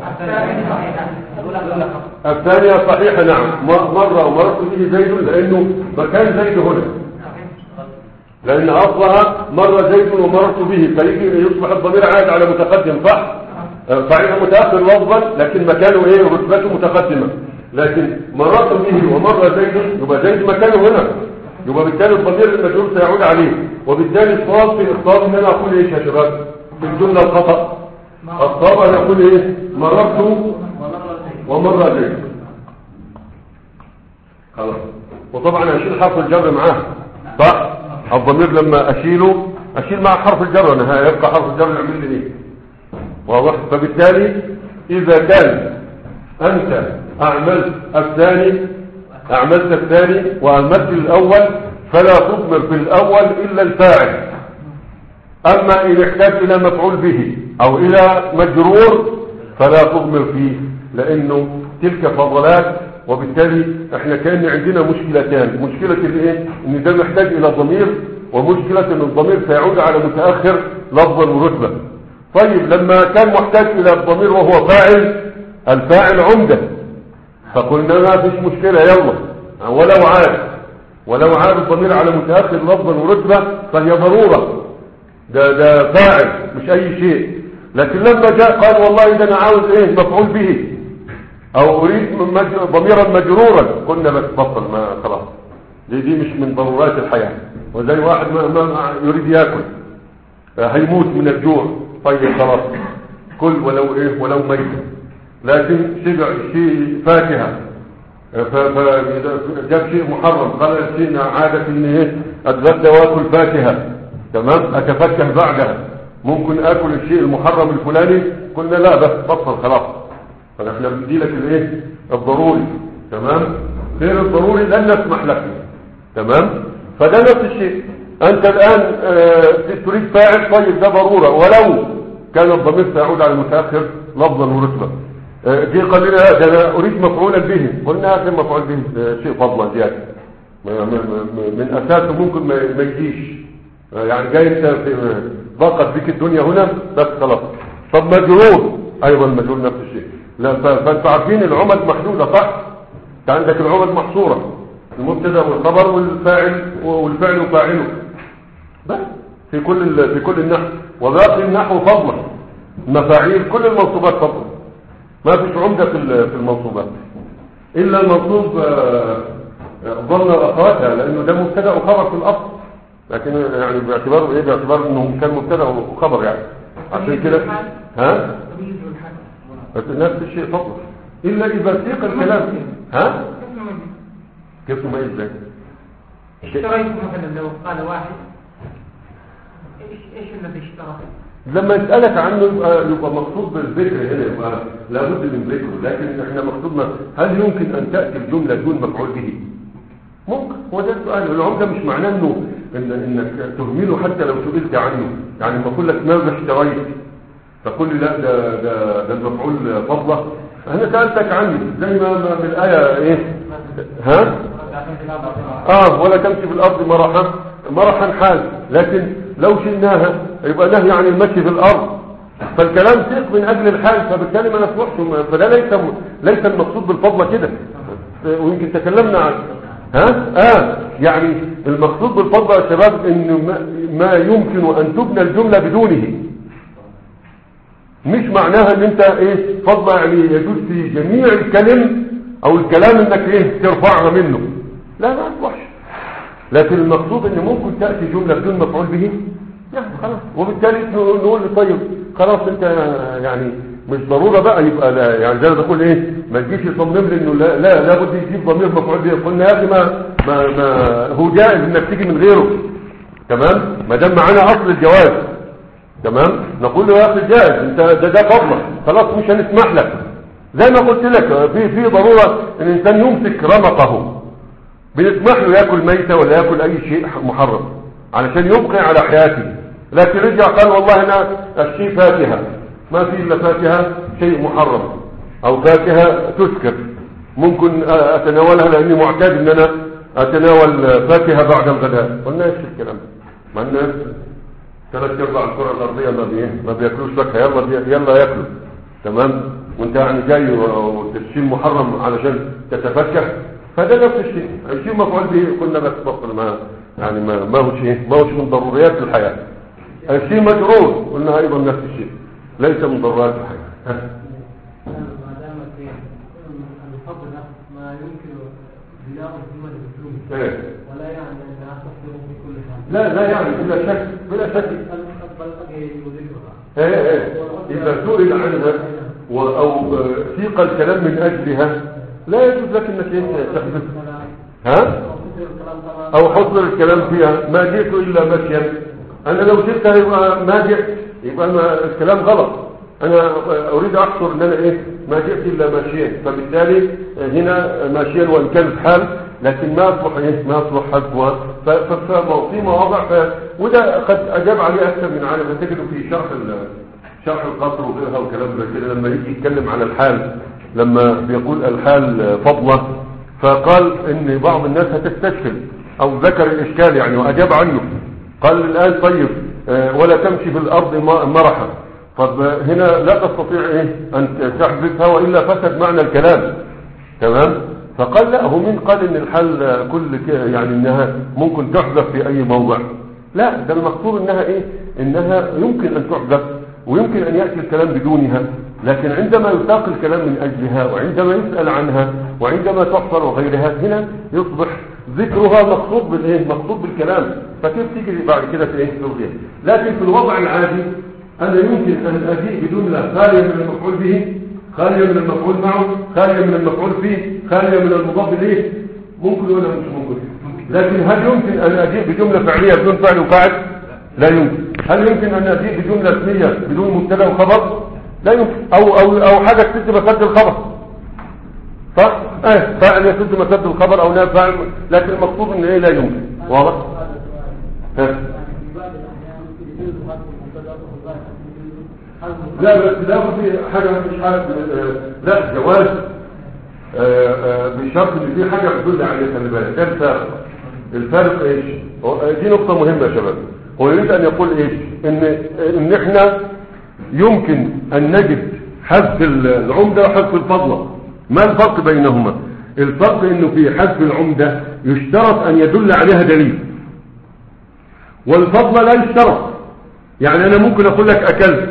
Speaker 1: الثانية صحيحة نعم، مر ومررت به زيد، لانه مكان زيد هنا، لان اصلها مر زيد ومررت به، فيجي يصبح الضمير عائد على متقدم صح؟ فعيل متأخر لفظا لكن مكانه ايه؟ رتبته متقدمة. لكن مررت به ومر زيد يبقى زيد مكانه هنا، يبقى بالتالي الضمير المجرور سيعود عليه، وبالتالي الصواب في الاخطاء ان انا اقول ايش يا شباب في الجملة الخطأ؟ الصواب ان اقول ايه؟ مررت ومر زيد. خلاص. وطبعا اشيل حرف الجر معاه صح؟ الضمير لما اشيله اشيل مع حرف الجر، انا يبقى حرف الجر يعمل لي ايه؟ واضح؟ فبالتالي اذا كان انت اعملت الثاني اعملت الثاني واعملت الاول فلا تضمر في الاول الا الفاعل. اما ان احتاج الى مفعول به او الى مجرور فلا تضمر فيه، لانه تلك فضلات. وبالتالي احنا كان عندنا مشكلتان، مشكلة الايه؟ ان ده محتاج الى ضمير، ومشكلة ان الضمير سيعود على متأخر لفظا ورتبة. طيب لما كان محتاج الى الضمير وهو فاعل، الفاعل عمدة، فقلنا ما فيش مشكلة يلا ولو عاد ولو عاد الضمير على متأخر لفظا ورتبة فهي ضرورة، ده ده فاعل مش اي شيء. لكن لما جاء قال والله ده انا عاوز ايه؟ مفعول به او اريد ضميرا مجرورا، قلنا بس بطل، ما خلاص دي دي مش من ضرورات الحياة. وزي واحد ما, ما يريد ياكل هيموت من الجوع، طيب خلاص كل ولو ايه ولو ميت، لكن شبع شيء فاكهة فجاب شيء محرم، قال الشيء عادة ان ايه اتغدى واكل فاكهة تمام، اتفكه بعدها ممكن اكل الشيء المحرم الفلاني، قلنا لا بس بطل خلاص، فنحن بدي لك الايه الضروري تمام، غير الضروري لن نسمح لك تمام. فده نفس الشيء، انت الان اه تريد فاعل، طيب ده ضرورة ولو كان الضمير سيعود على المتأخر لفظا ورتبة. اه جي قال لنا ده انا اريد مفعولا به، قلنا هذا مفعول به اه شيء فضلا زيادة من اساسه ممكن ما يجيش، اه يعني جاي انت ضاقت بك الدنيا هنا بس خلاص. طب مجرور ايضا مجرور نفس الشيء، لا فانتوا عارفين العمد محدودة صح؟ انت عندك العمد محصورة، المبتدا والخبر والفاعل والفعل وفاعله بس في كل في كل النحو، وباقي النحو فضلا مفاعيل كل المنصوبات فضلا، ما فيش عمدة في في المنصوبات الا المنصوب ظن اخواتها، لانه ده مبتدا وخبر في الاصل، لكن يعني باعتبار ايه باعتبار انه كان مبتدا وخبر يعني عشان كده ها بس نفس الشيء فضلا الا اذا سيق الكلام ها كيف ما ازاي
Speaker 2: اشتريت مثلا لو قال واحد ايش ايش الذي اشترى؟
Speaker 1: لما يسألك عنه يبقى, يبقى مقصود بالذكر هنا، يبقى لابد من ذكره، لكن احنا مقصودنا هل يمكن ان تأتي الجملة دون مفعول به؟ ممكن، هو ده السؤال. العمدة مش معناه انه إن انك تهمله حتى لو سئلت عنه، يعني ما اقول لك ماذا اشتريت تقول لي لا ده ده ده المفعول فضله، انا سألتك عنه زي ما من الآية ايه ها اه ولا تمشي في الارض مرحا مرحا حال، لكن لو شلناها يبقى نهي عن المشي في الارض، فالكلام سيق من اجل الحال، فبالتالي ما نصلحش، فده ليس ليس المقصود بالفضله كده، ويمكن تكلمنا عن ها اه يعني المقصود بالفضله يا شباب انه ما يمكن ان تبنى الجمله بدونه، مش معناها ان انت ايه فضله يعني يجوز في جميع الكلم او الكلام انك ايه ترفعها منه، لا ما اصبحش، لكن المقصود ان ممكن تأتي جملة بدون مفعول به يعني خلاص، وبالتالي نقول طيب خلاص انت يعني مش ضرورة بقى يبقى لا، يعني زي ما بقول ايه ما تجيش يصمم لي انه لا لا لابد يجيب ضمير مفعول به، قلنا يا اخي ما, ما, ما هو جائز انك تيجي من غيره تمام، ما دام معانا اصل الجواز تمام، نقول له يا اخي جائز انت ده ده فضلك خلاص مش هنسمح لك زي ما قلت لك في في ضرورة ان الانسان يمسك رمقه، بنسمح له ياكل ميتة ولا ياكل اي شيء محرم علشان يبقي على حياته، لكن رجع قال والله انا اشتري فاكهة، ما في الا فاكهة شيء محرم او فاكهة تسكر، ممكن اتناولها لاني معتاد ان انا اتناول فاكهة بعد الغداء. قلنا ايش الكلام ده؟ ما الناس ثلاث ارباع الكرة الارضية ما بي ما بياكلوش فاكهة، يلا بي يلا ياكلوا، تمام؟ وانت يعني جاي وتشيل محرم علشان تتفكه، فده نفس الشيء، الشيء مفعول به قلنا بس بطل، ما يعني ما ما هو شيء ما هوش من ضروريات الحياة. الشيء مجرور قلنا ايضا نفس الشيء، ليس من ضروريات الحياة.
Speaker 4: ما دام في الفضل ما يمكن بناء الدول بالسوق ولا يعني انها تصدر في كل شيء.
Speaker 1: لا لا يعني بلا شك بلا شك ايه ايه اذا سئل عنها او سيق الكلام من اجلها لا يجوز لك انك تحدث ها او حصر الكلام فيها. ما جئت الا مشيا، انا لو جئتها يبقى ما جئت، يبقى ما الكلام غلط. انا اريد احصر ان انا ايه ما جئت الا ماشيا، فبالتالي هنا ماشيا وان كانت حال لكن ما اصلح ايه ما اصلح حذفها. ففي مواضع ف... وده قد اجاب عليه اكثر من عالم، هتجده في شرح شرح القصر وغيرها وكلام زي كده، لما يجي يتكلم على الحال، لما بيقول الحال فضله، فقال ان بعض الناس هتستشكل او ذكر الاشكال يعني واجاب عنه، قال الان طيب ولا تمشي في الارض مرحا، طب هنا لا تستطيع ايه ان تحذفها والا فسد معنى الكلام، تمام؟ فقال لا، هو من قال ان الحال كل يعني انها ممكن تحذف في اي موضع؟ لا، ده المقصود انها ايه انها يمكن ان تحذف ويمكن ان ياتي الكلام بدونها، لكن عندما يساق الكلام من اجلها وعندما يسال عنها وعندما تحصل وغيرها هنا يصبح ذكرها مقصود بالايه مقصود بالكلام، فكيف تيجي بعد كده في ايه تلغيها؟ لكن في الوضع العادي انا يمكن ان اجيء بجمله خاليه من المفعول به، خاليه من المفعول معه، خاليه من المفعول فيه، خاليه من المضاف اليه، ممكن ولا مش ممكن؟ لكن هل يمكن ان اجيء بجمله فعليه بدون فعل وفاعل؟ لا يمكن. هل يمكن ان اجيء بجمله اسميه بدون مبتدا وخبر؟ لا يمكن. او او او حاجه تسد مسد الخبر، صح؟ ايه فاعل يسد مسد الخبر او نائب فاعل، لكن المقصود ان ايه لا يمكن. واضح؟ ها لا بس لا في حاجه مش عارف، لا جواز بشرط ان في حاجه تدل عليه. خلي بالك ده الفارق. الفارق ايش؟ دي نقطه مهمه يا شباب. هو يريد ان يقول ايش؟ ان ان احنا يمكن ان نجد حذف العمده وحذف الفضله. ما الفرق بينهما؟ الفرق انه في حذف العمده يشترط ان يدل عليها دليل، والفضله لا يشترط. يعني انا ممكن اقول لك اكلت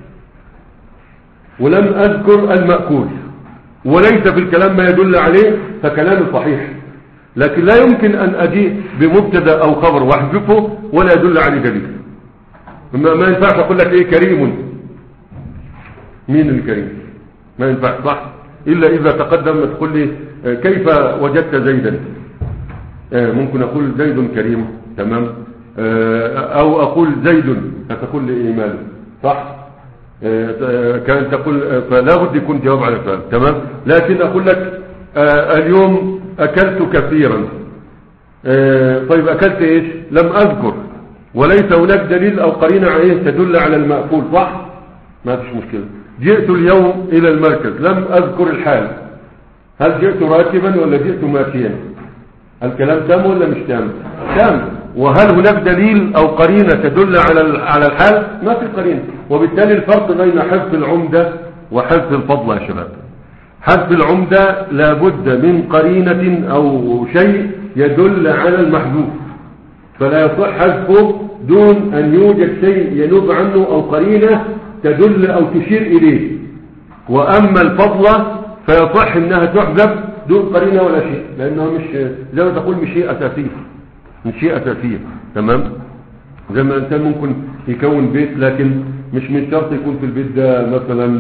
Speaker 1: ولم اذكر المأكول وليس في الكلام ما يدل عليه فكلامي صحيح، لكن لا يمكن ان اجيء بمبتدا او خبر واحذفه ولا يدل عليه دليل. ما ينفعش اقول لك ايه كريم، مين الكريم؟ ما ينفع، صح؟ الا اذا تقدم تقول لي كيف وجدت زيدا، ممكن اقول زيد كريم، تمام؟ او اقول زيد فتقول لي ايه ماله، صح؟ كان تقول فلا بد يكون جواب على السؤال، تمام؟ لكن اقول لك اليوم اكلت كثيرا، طيب اكلت ايش؟ لم اذكر وليس هناك دليل او قرينه ايه تدل على المأكول، صح؟ ما فيش مشكله. جئت اليوم الى المركز لم اذكر الحال، هل جئت راكبا ولا جئت ماشيا؟ الكلام تام ولا مش تام؟ تام. وهل هناك دليل او قرينه تدل على على الحال؟ ما في قرينه. وبالتالي الفرق بين حذف العمده وحذف الفضله يا شباب، حذف العمده لابد من قرينه او شيء يدل على المحذوف، فلا يصح حذفه دون ان يوجد شيء ينوب عنه او قرينه تدل او تشير اليه. واما الفضله فيصح انها تحذف دون قرينه ولا شيء، لانها مش زي ما تقول مش شيء اساسي، مش شيء اساسيه، تمام؟ زي ما الانسان ممكن يكون بيت لكن مش من شرط يكون في البيت ده مثلا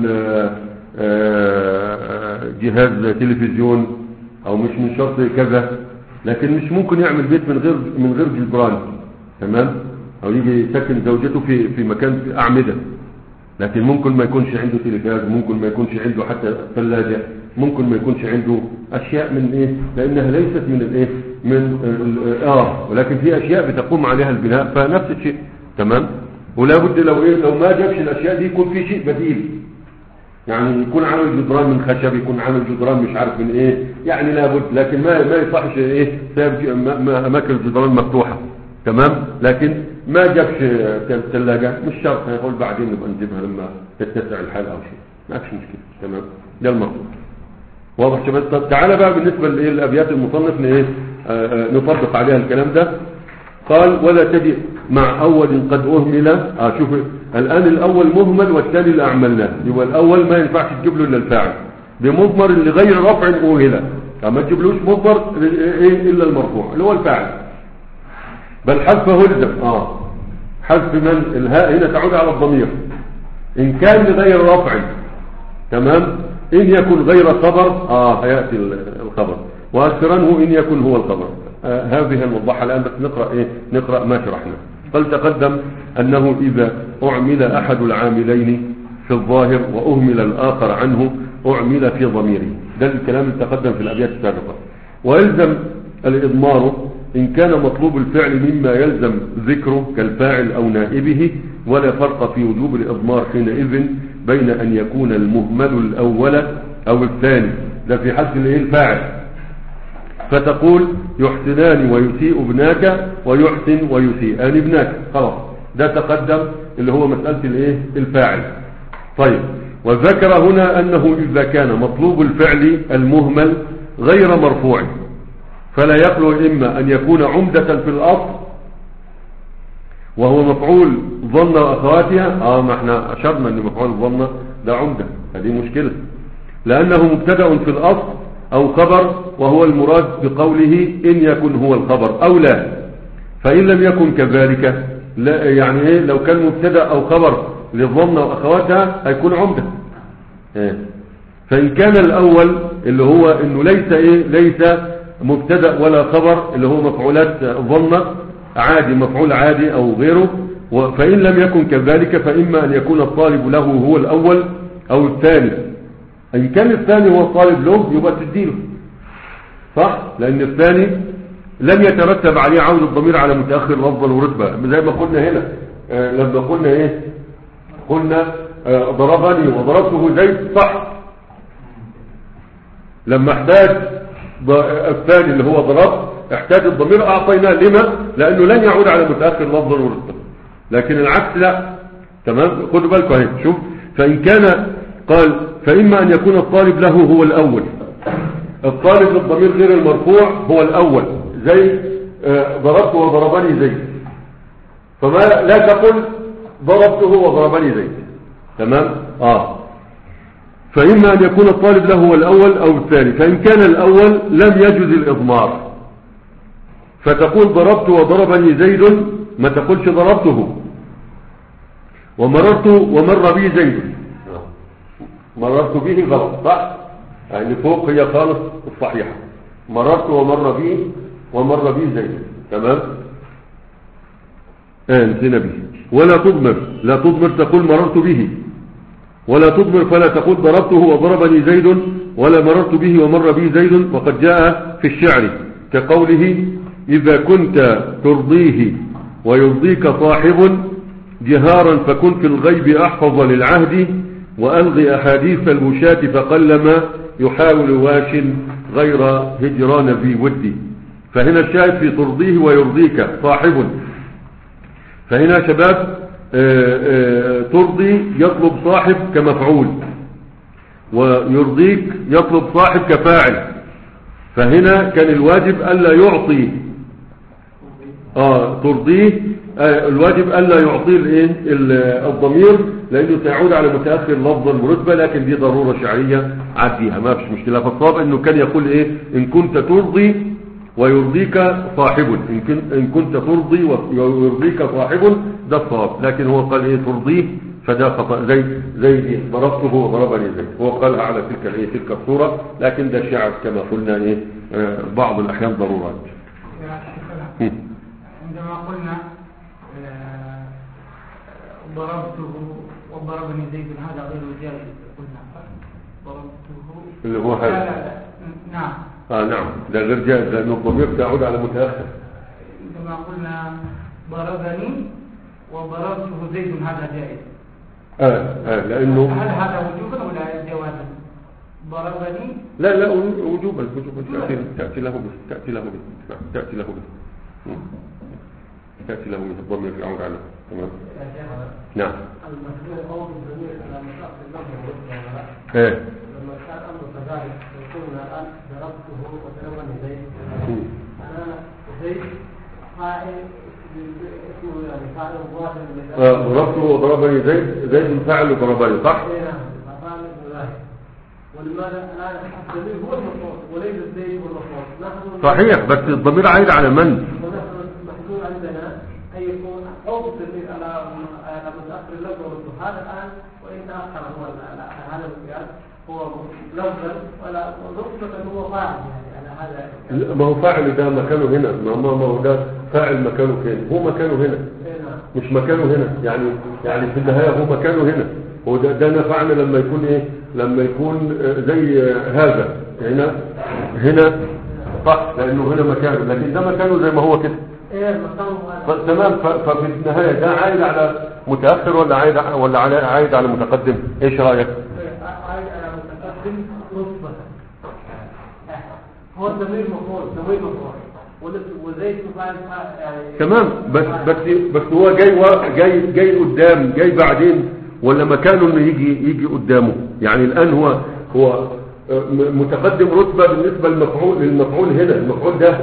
Speaker 1: جهاز تلفزيون، او مش من شرط كذا، لكن مش ممكن يعمل بيت من غير من غير جدران، تمام؟ او يجي يسكن زوجته في في مكان في اعمده، لكن ممكن ما يكونش عنده تلفاز، ممكن ما يكونش عنده حتى ثلاجة، ممكن ما يكونش عنده أشياء من إيه، لأنها ليست من الإيه من آه ولكن في أشياء بتقوم عليها البناء، فنفس الشيء. تمام. ولا بد لو إيه لو ما جابش الأشياء دي يكون في شيء بديل، يعني يكون عامل جدران من خشب، يكون عامل جدران مش عارف من ايه، يعني لابد. لكن ما ما يصحش ايه ساب اماكن الجدران مفتوحه. تمام. لكن ما جابش ثلاجه مش شرط، يقول بعدين نبقى نجيبها لما تتسع الحال او شيء، ما فيش مشكله. تمام. ده المقصود. واضح شباب؟ طب تعالى بقى بالنسبه للابيات المصنف ايه نطبق عليها الكلام ده. قال ولا تجد مع اول قد اهمل. اه شوف الان الاول مهمل والثاني اللي اعملناه، يبقى الاول ما ينفعش تجيب له الا الفاعل بمضمر اللي غير رفع اهمل، ما تجيبلوش مضمر ايه الا المرفوع اللي هو الفاعل، بل حذفه الزم. اه حذف من الهاء هنا تعود على الضمير ان كان لغير رفع. تمام. ان يكن غير خبر اه هياتي الخبر، واكثرنه ان يكن هو الخبر. آه هذه الموضحة الآن، بس نقرأ إيه نقرأ ما شرحنا. قال تقدم أنه إذا أعمل أحد العاملين في الظاهر وأهمل الآخر عنه أعمل في ضميره. ده الكلام اللي تقدم في الأبيات السابقة. ويلزم الإضمار إن كان مطلوب الفعل مما يلزم ذكره كالفاعل أو نائبه، ولا فرق في وجوب الإضمار حينئذ بين أن يكون المهمل الأول أو الثاني. ده في حد الإيه الفاعل، فتقول يحسنان ويسيء ابناك ويحسن ويسيئان ابناك. خلاص ده تقدم اللي هو مسألة الايه الفاعل. طيب وذكر هنا انه اذا كان مطلوب الفعل المهمل غير مرفوع فلا يخلو اما ان يكون عمدة في الاصل وهو مفعول ظن واخواتها. اه ما احنا اشرنا ان مفعول ظن ده عمدة، هذه مشكلة، لانه مبتدأ في الاصل او خبر، وهو المراد بقوله ان يكن هو الخبر او لا. فان لم يكن كذلك لا، يعني ايه لو كان مبتدا او خبر للظن واخواتها هيكون عمده. إيه؟ فان كان الاول اللي هو انه ليس ايه ليس مبتدا ولا خبر اللي هو مفعولات ظن عادي، مفعول عادي او غيره، فان لم يكن كذلك فاما ان يكون الطالب له هو الاول او الثاني. ان كان الثاني هو الطالب له يبقى تديله صح، لان الثاني لم يترتب عليه عود الضمير على متأخر لفظا ورتبة، زي ما قلنا هنا. آه لما قلنا ايه قلنا آه ضربني وضربته زيد صح، لما احتاج الثاني اللي هو ضرب احتاج الضمير اعطيناه. لما؟ لانه لن يعود على متأخر لفظا ورتبة، لكن العكس لا. تمام. خدوا بالكم اهي شوف. فان كان قال فإما أن يكون الطالب له هو الأول، الطالب للضمير غير المرفوع هو الأول، زي ضربته وضربني زيد، فما لا تقل ضربته وضربني زيد. تمام. آه فإما أن يكون الطالب له هو الأول أو الثاني. فإن كان الأول لم يجوز الإضمار، فتقول ضربت وضربني زيد، ما تقولش ضربته ومررت ومر بي زيد. مررت به غلط صح، يعني فوق هي خالص الصحيحة، مررت ومر به ومر به زيد. تمام. اه نسينا به. ولا تضمر، لا تضمر تقول مررت به، ولا تضمر فلا تقول ضربته وضربني زيد ولا مررت به ومر به زيد. وقد جاء في الشعر كقوله إذا كنت ترضيه ويرضيك صاحب جهارا فكن في الغيب أحفظ للعهد وألغي أحاديث الوشاة فقلما يحاول واش غير هجران ذي ودي. فهنا الشاهد في ترضيه ويرضيك صاحب. فهنا شباب آآ آآ ترضي يطلب صاحب كمفعول، ويرضيك يطلب صاحب كفاعل. فهنا كان الواجب ألا يعطي آه ترضيه آه الواجب ألا يعطي الضمير لأنه سيعود على متأخر لفظا مرتبة، لكن دي ضرورة شعرية عديها ما فيش مشكلة. فالصواب أنه كان يقول إيه إن كنت ترضي ويرضيك صاحب، إن, كن إن كنت ترضي ويرضيك صاحب ده الصواب. لكن هو قال إيه ترضيه فده خطأ، زي زي ضربته وضربني زي هو قالها على تلك الايه تلك الصورة، لكن ده شعر كما قلنا إيه آه بعض الأحيان ضرورات.
Speaker 2: عندما قلنا ضربته وضربني زيد هذا غير جائز قلنا ضربته
Speaker 1: اللي هو هذا.
Speaker 2: لا لا لا نعم
Speaker 1: اه نعم ده غير جائز لانه الضمير تعود على متاخر.
Speaker 2: عندما قلنا ضربني وضربته زيد هذا جائز.
Speaker 1: اه اه لانه
Speaker 2: هل هذا وجوبا ولا جوازا؟ ضربني
Speaker 1: لا لا وجوبا وجوبا تاتي تاتي له به تاتي له به نعم تاتي له به تاتي له به الضمير يعود عليه تمام. نعم
Speaker 4: المسؤول أو الضمير على مشاق اللفظ والرتبة.
Speaker 1: ايه
Speaker 4: لما كان أمر كذلك يقولنا الآن ضربته وضربني زيد. أنا زيد فاعل اسمه يعني فاعل مضاف.
Speaker 1: ضربته وضربني زيد زيد فاعل وضربني صح؟
Speaker 4: اي نعم فاعل مضاف. ولماذا الآن الضمير هو المفعول وليس زيد هو المفعول.
Speaker 1: صحيح بس الضمير عايد على من؟
Speaker 4: المحدود عندنا أن يكون أو الضمير على على متأخر اللفظ والظهر الآن وإن تأخر هو هذا القياس هو لفظا ولا رتبة هو فاعل يعني على هذا.
Speaker 1: ما هو فاعل ده مكانه هنا ما ما هو ده فاعل مكانه فين؟ هو مكانه هنا مش مكانه هنا يعني يعني في النهاية هو مكانه هنا. هو ده ده نفعنا لما يكون ايه لما يكون زي هذا هنا هنا صح لانه هنا مكانه لكن ده مكانه زي ما هو كده. تمام. ففي النهاية ده عايد على متأخر ولا عايد ولا عايد على متقدم؟ ايش رأيك؟
Speaker 4: عايد على متقدم رتبة. هو الضمير مفعول ضمير مفعول وزي فاعل يعني
Speaker 1: تمام بس بس بس هو جاي جاي جاي قدام جاي بعدين ولا مكانه انه يجي يجي قدامه يعني الآن هو هو متقدم رتبة بالنسبة للمفعول للمفعول هنا المفعول ده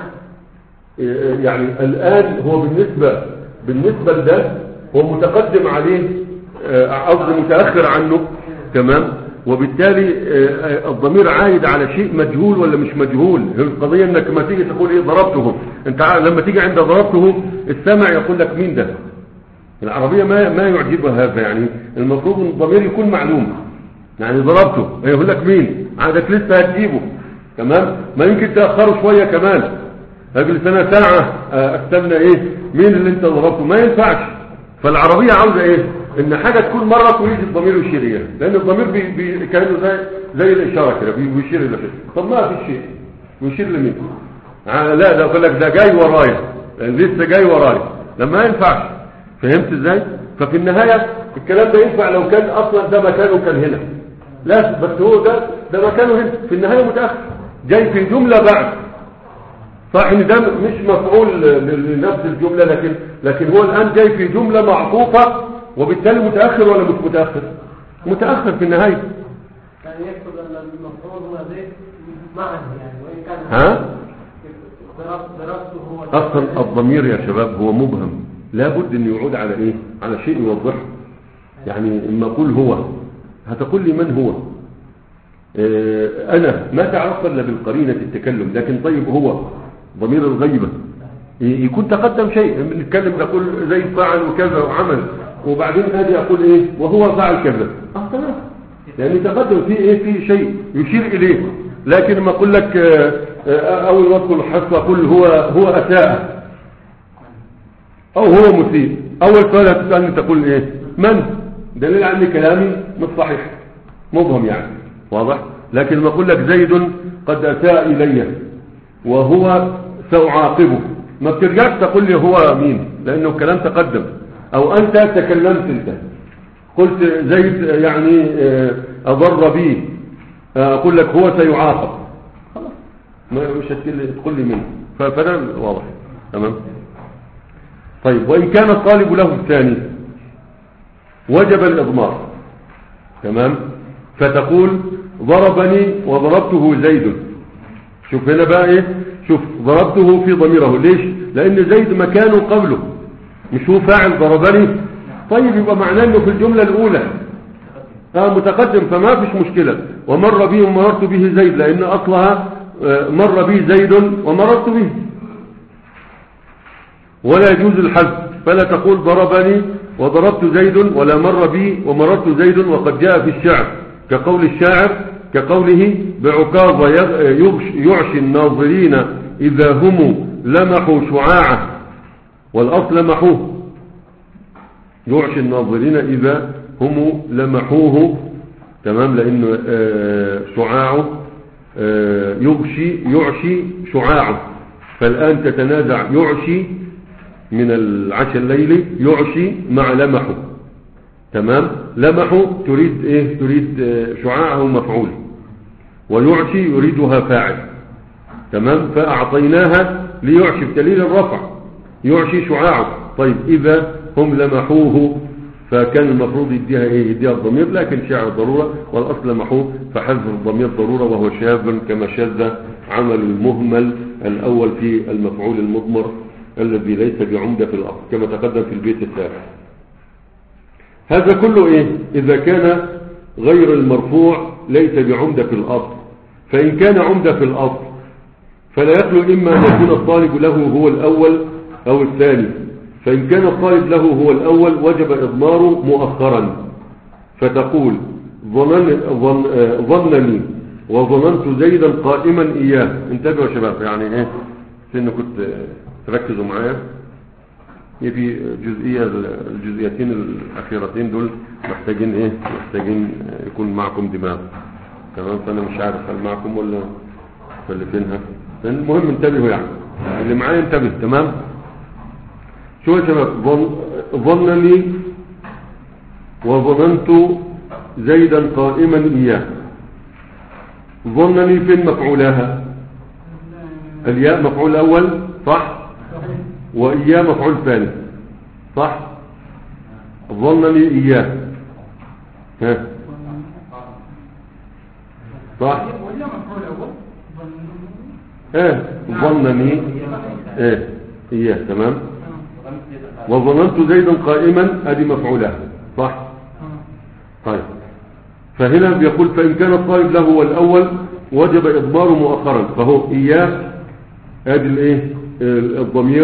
Speaker 1: يعني الآن هو بالنسبة بالنسبة لده هو متقدم عليه قصدي متأخر عنه تمام. وبالتالي الضمير عايد على شيء مجهول ولا مش مجهول. القضية انك ما تيجي تقول ايه ضربته انت لما تيجي عند ضربته السامع يقول لك مين ده. العربية ما ما يعجبها هذا يعني المفروض ان الضمير يكون معلوم يعني ضربته يقول لك مين عادك لسه هتجيبه تمام. ما يمكن تأخره شوية كمان قبل سنة ساعة استنى ايه مين اللي انت ضربته ما ينفعش. فالعربية عاوزة ايه ان حاجة تكون مرة ويجي الضمير يشير اليها لان الضمير بي بي كأنه زي زي الاشارة كده بيشير الى شيء. طب ما في شيء يشير لمين لا ده يقول لك ده جاي ورايا لسه جاي ورايا لما ينفعش. فهمت ازاي؟ ففي النهاية الكلام ده ينفع لو كان اصلا ده مكانه كان هنا لا بس هو ده ده مكانه هنا في النهاية متأخر جاي في جملة بعد صح ان ده مش مفعول لنفس الجملة لكن لكن هو الآن جاي في جملة معطوفة وبالتالي متأخر ولا مش متأخر متأخر في النهاية.
Speaker 4: يعني يقصد ان المفعول هو زي معا يعني وإن كان
Speaker 1: ها
Speaker 4: درسته هو
Speaker 1: اصلا الضمير يا شباب هو مبهم لابد ان يعود على ايه على شيء يوضحه. يعني اما اقول هو هتقول لي من هو اه انا ما تعرف الا بالقرينة التكلم لكن طيب هو ضمير الغيبة يكون تقدم شيء بنتكلم نقول زي فعل وكذا وعمل وبعدين هذه اقول ايه وهو فعل كذا اه تمام يعني تقدم فيه ايه فيه شيء يشير اليه. لكن لما اقول لك اول ما ادخل الحصه اقول هو هو اساء او هو مسيء اول سؤال هتسالني تقول ايه من دليل على كلامي مش صحيح مبهم يعني واضح. لكن لما اقول لك زيد قد اساء الي وهو سأعاقبه ما بترجعش تقول لي هو مين لانه الكلام تقدم او انت تكلمت انت قلت زيد يعني اضر بي اقول لك هو سيعاقب خلاص مش تقول لي مين فده واضح تمام. طيب وان كان الطالب له الثاني وجب الاضمار تمام. فتقول ضربني وضربته زيد. شوف هنا بقى ايه شوف ضربته في ضميره ليش لان زيد مكانه قبله مش هو فاعل ضربني. طيب يبقى معناه انه في الجملة الاولى اه متقدم فما فيش مشكلة ومر بي ومررت به زيد لان اصلها مر بي زيد ومررت به ولا يجوز الحذف فلا تقول ضربني وضربت زيد ولا مر بي ومررت زيد وقد جاء في الشعر كقول الشاعر كقوله بعكاظ يعشي الناظرين إذا هم لمحوا شعاعه والأصل لمحوه يعشي الناظرين إذا هم لمحوه تمام، لأنه آه شعاعه آه يغشي يعشي شعاعه، فالآن تتنازع يعشي من العشاء الليلي يعشي مع لمحه تمام. لمحه تريد ايه؟ تريد آه شعاعه مفعول، ويعشي يريدها فاعل تمام. فأعطيناها ليعشي بدليل الرفع يعشي شعاعه. طيب إذا هم لمحوه فكان المفروض يديها ايه؟ يديها الضمير، لكن شاع الضرورة والأصل لمحوه فحذف الضمير ضرورة، وهو شاذ كما شاذ عمل المهمل الأول في المفعول المضمر الذي ليس بعمدة في الأصل كما تقدم في البيت الثالث. هذا كله ايه؟ إذا كان غير المرفوع ليس بعمدة في الأصل. فإن كان عمدة في الأصل فلا يخلو إما أن يكون الطالب له هو الأول أو الثاني. فإن كان الطالب له هو الأول وجب إضماره مؤخرا، فتقول ظنن ظن ظنني وظننت زيدا قائما إياه. انتبهوا يا شباب، يعني ايه سنة كنت تركزوا معايا في جزئية الجزئيتين الأخيرتين دول محتاجين ايه؟ محتاجين يكون معكم دماغ تمام. فأنا مش عارف هل معكم ولا ولا فينها. المهم انتبهوا، يعني اللي معايا انتبه تمام. شو يا شباب؟ ظن ظنني وظننت زيدا قائما إياه. ظنني فين مفعولها؟ الياء مفعول أول صح، وإياه مفعول ثاني صح. ظنني إياه ها صح. ايه ظنني ايه إياه تمام. وظننت زيدا قائما ادي مفعولها صح. طيب فهنا بيقول فإن كان الطالب له هو الأول وجب إضماره مؤخرا، فهو إياه ادي الايه الضمير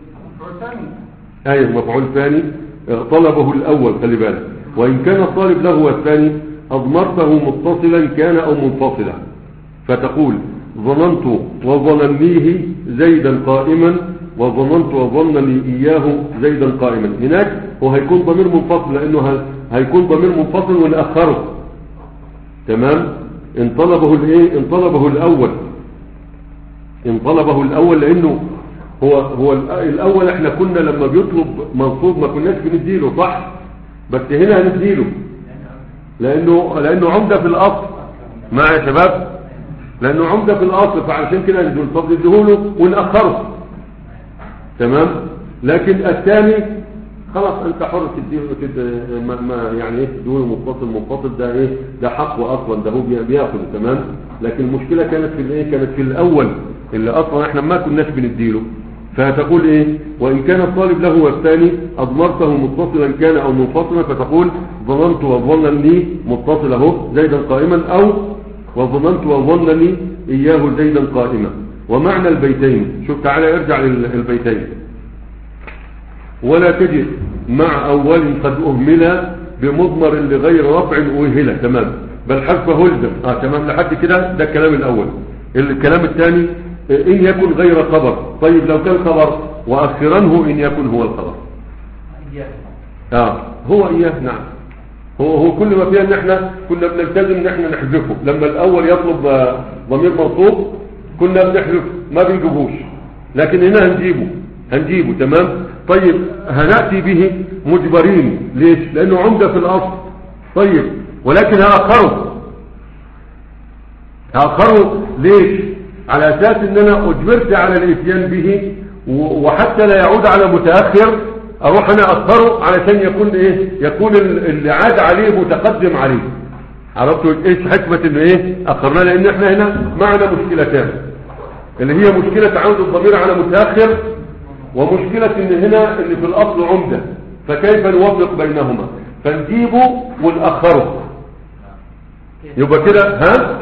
Speaker 1: ايه مفعول ثاني طلبه الأول خلي بالك. وإن كان الطالب له هو الثاني أضمرته متصلا كان أو منفصلا، فتقول ظننت وظننيه زيدا قائما وظننت وظنني إياه زيدا قائما. هناك هو هيكون ضمير منفصل لأنه هيكون ضمير منفصل ونأخره تمام. ان طلبه الايه؟ ان طلبه الأول ان طلبه الأول لأنه هو هو الأول احنا كنا لما بيطلب منصوب ما كناش بنديله صح، بس هنا هنديله لأنه لأنه عمدة في الأصل مع يا شباب، لأنه عمدة في الأصل فعشان كده نديله. طب نديهوله ونأخره تمام. لكن الثاني خلاص انت حر تديه ما, ما يعني ايه تديه متصل منفصل ده ايه ده حقه اصلا ده هو بياخده تمام. لكن المشكله كانت في الايه؟ كانت في الاول اللي اصلا احنا ما كناش بنديله. فهتقول ايه؟ وان كان الطالب له والثاني اضمرته متصلا كان او منفصلا، فتقول ظننت وظنني متصل اهو زيدا قائما، او وظننت وظنني اياه زيدا قائما. ومعنى البيتين شوف تعالى ارجع للبيتين. ولا تجد مع أول قد أهمل بمضمر لغير رفع أهله تمام، بل حذف هلزم آه تمام لحد كده. ده الكلام الأول. الكلام الثاني إن يكن غير خبر. طيب لو كان خبر وأخرنه إن يكن هو الخبر آه هو إياه نعم. هو هو كل ما فيها ان احنا كنا بنلتزم ان احنا نحذفه. لما الأول يطلب ضمير منصوب كنا بنحذفه ما بنجيبوش، لكن هنا هنجيبه هنجيبه تمام. طيب هنأتي به مجبرين ليش؟ لأنه عمدة في الأصل. طيب ولكن هأخره هأخره ليش؟ على أساس أن أنا أجبرت على الإتيان به، وحتى لا يعود على متأخر أروح أنا أخره علشان يكون إيه؟ يكون اللي عاد عليه متقدم عليه. عرفتوا إيش حكمة إنه إيه؟ أخرنا؟ لأن إحنا هنا معنا مشكلتان، اللي هي مشكلة تعود الضمير على متأخر، ومشكلة ان هنا اللي في الاصل عمدة، فكيف نوفق بينهما؟ فنجيبه ونأخره يبقى كده ها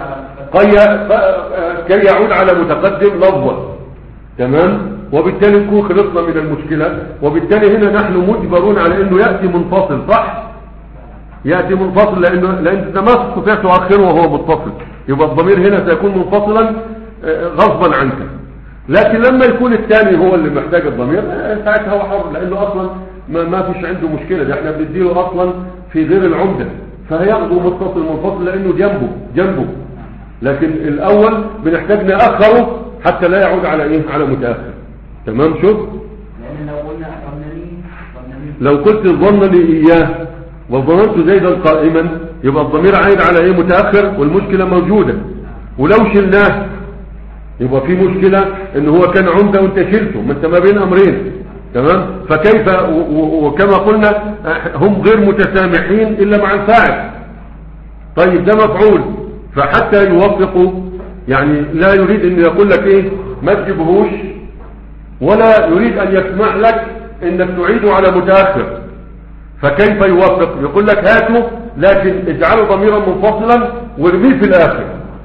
Speaker 1: كي يعود على متقدم لفظا تمام. وبالتالي نكون خلصنا من المشكلة. وبالتالي هنا نحن مجبرون على انه يأتي منفصل صح، يأتي منفصل لانه لان انت ما تستطيع تؤخره وهو متصل، يبقى الضمير هنا سيكون منفصلا غصبا عنك. لكن لما يكون الثاني هو اللي محتاج الضمير ساعتها هو حر، لانه اصلا ما, ما فيش عنده مشكلة. ده احنا بنديله اصلا في غير العمدة، فهياخدوا متصل منفصل لانه جنبه جنبه لكن الاول بنحتاج نأخره حتى لا يعود على ايه على متأخر. تمام. شوف
Speaker 3: لان لو قلنا ظنني ظنني
Speaker 1: لو قلت ظنني اياه وظننت زيدا قائما يبقى الضمير عايد على ايه متأخر والمشكلة موجودة، ولو شلناه يبقى في مشكلة ان هو كان عمدة وانت شلته، ما انت ما بين امرين. تمام. فكيف وكما قلنا هم غير متسامحين الا مع الفاعل. طيب ده مفعول، فحتى يوفقوا يعني لا يريد ان يقول لك ايه ما تجيبهوش، ولا يريد ان يسمح لك انك تعيده على متأخر، فكيف يوفق؟ يقول لك هاته لكن اجعله ضميرا منفصلا وارميه في الاخر.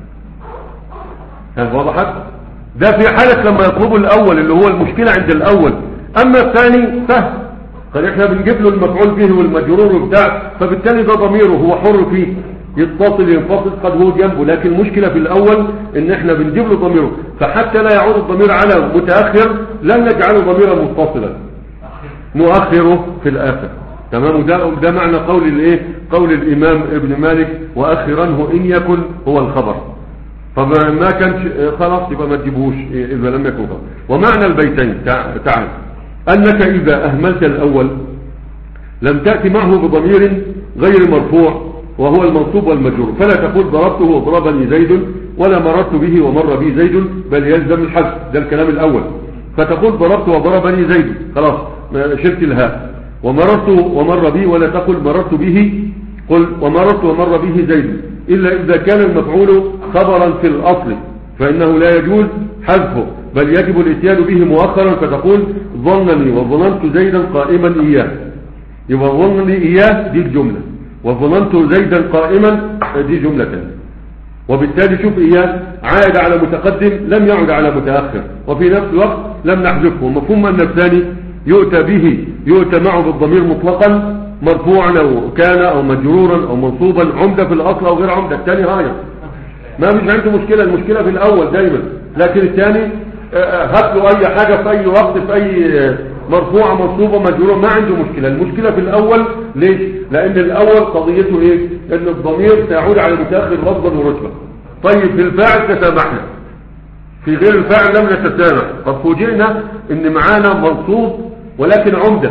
Speaker 1: ها وضحت؟ ده في حالة لما يطلبوا الاول اللي هو المشكلة عند الاول. اما الثاني سهل، قال احنا بنجيب له المفعول به والمجرور وبتاع، فبالتالي ده ضميره هو حر فيه، يتصل ينفصل قد هو جنبه. لكن المشكلة في الاول ان احنا بنجيب له ضميره، فحتى لا يعود الضمير على متأخر لا نجعله ضميرا متصلا، نؤخره في الاخر. تمام. وده ده معنى قول الايه قول الامام ابن مالك واخرنه ان يكن هو الخبر. فما ما كانش خلاص يبقى ما تجيبوش اذا لم يكن خبر. ومعنى البيتين تعال انك اذا اهملت الاول لم تأتي معه بضمير غير مرفوع وهو المنصوب والمجرور، فلا تقول ضربته وضربني زيد ولا مررت به ومر بي زيد، بل يلزم الحذف. ده الكلام الاول. فتقول ضربت وضربني زيد، خلاص شلت الهاء. ومررت ومر بي ولا تقل مررت به، قل ومررت ومر به زيد، إلا إذا كان المفعول خبرا في الأصل فإنه لا يجوز حذفه، بل يجب الاتيان به مؤخرا، فتقول ظنني وظننت زيدا قائما إياه. يبقى ظنني إياه دي الجملة، وظننت زيدا قائما دي جملة تانية. وبالتالي شوف إياه عائد على متقدم لم يعد على متأخر، وفي نفس الوقت لم نحذفه. مفهوم أن الثاني يؤتى به يؤتى معه بالضمير مطلقا مرفوعا او كان او مجرورا او منصوبا، عمدة في الاصل او غير عمدة. الثاني غاية ما فيش عنده مشكلة، المشكلة في الاول دايما. لكن الثاني هات له اي حاجة في اي وقت في اي مرفوعة منصوبة مجرورة ما عنده مشكلة. المشكلة في الاول ليش؟ لان الاول قضيته ايه؟ ان الضمير سيعود على المتأخر لفظا ورتبة. طيب في الفاعل تسامحنا، في غير الفاعل لم نتسامح. قد فوجئنا ان معانا منصوب ولكن عمدة.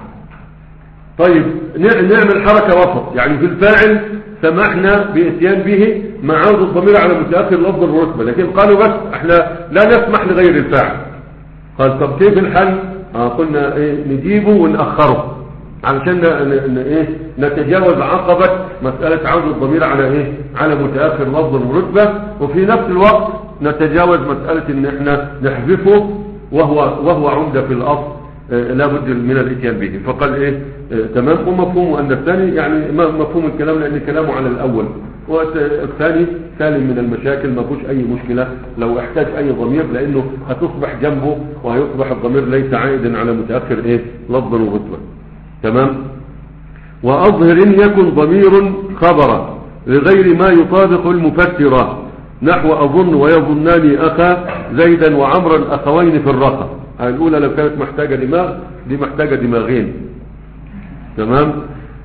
Speaker 1: طيب نعمل حركة وسط، يعني في الفاعل سمحنا باتيان به مع عود الضمير على متأخر لفظ الرتبة، لكن قالوا بس احنا لا نسمح لغير الفاعل. قال طب كيف الحل؟ آه قلنا ايه نجيبه ونأخره علشان ن... ن... ايه نتجاوز عقبة مسألة عود الضمير على ايه على متأخر لفظ الرتبة، وفي نفس الوقت نتجاوز مسألة ان احنا نحذفه وهو وهو عمدة في الاصل آه لا بد من الاتيان به. فقال ايه آه تمام. ومفهوم ان الثاني يعني مفهوم الكلام لان كلامه على الاول، والثاني سالم من المشاكل ما فيهوش اي مشكلة لو احتاج اي ضمير، لانه هتصبح جنبه وهيصبح الضمير ليس عائدا على متأخر ايه لفظا ورتبة. تمام. واظهر ان يكن ضمير خبرا لغير ما يطابق المفسرة، نحو اظن ويظنان اخا زيدا وعمرا اخوين في الرقة. الاولى لو كانت محتاجة دماغ دي محتاجة دماغين. تمام.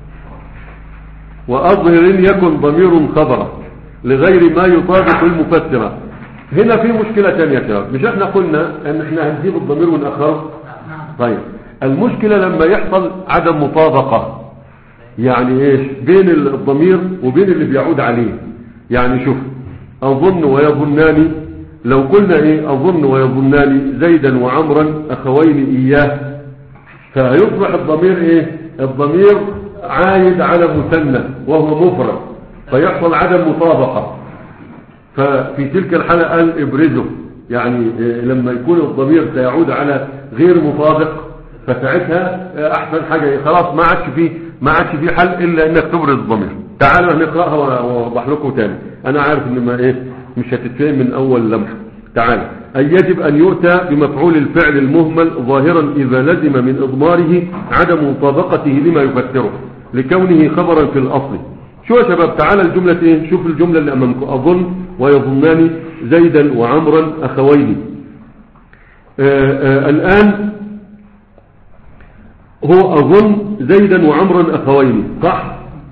Speaker 1: واظهر ان يكن ضمير خبرا لغير ما يطابق المفسرة. هنا في مشكلة تانية يا مش احنا قلنا ان احنا هنجيب الضمير ونأخره؟ طيب المشكلة لما يحصل عدم مطابقة، يعني ايش بين الضمير وبين اللي بيعود عليه. يعني شوف اظن ويظنان، لو قلنا ايه اظن ويظنان زيدا وعمرا اخوين اياه، فيصبح الضمير ايه الضمير عايد على مثنى وهو مفرد، فيحصل عدم مطابقة. ففي تلك الحالة قال ابرزه، يعني إيه لما يكون الضمير سيعود على غير مطابق فساعتها احسن حاجة خلاص ما عادش فيه ما عادش فيه حل الا انك تبرز الضمير. تعالوا نقراها واوضح لكم تاني، انا عارف ان ما ايه مش هتتفهم من اول لمحة. تعالى أي يجب أن يؤتى بمفعول الفعل المهمل ظاهرا إذا لزم من إضماره عدم مطابقته لما يفسره لكونه خبرا في الأصل. شو يا شباب تعالى الجملة ايه شوف الجملة اللي أمامكم أظن ويظنان زيدا وعمرا أخوين. آآ آآ الآن هو أظن زيدا وعمرا أخوين صح؟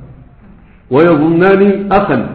Speaker 1: ويظنان أخا،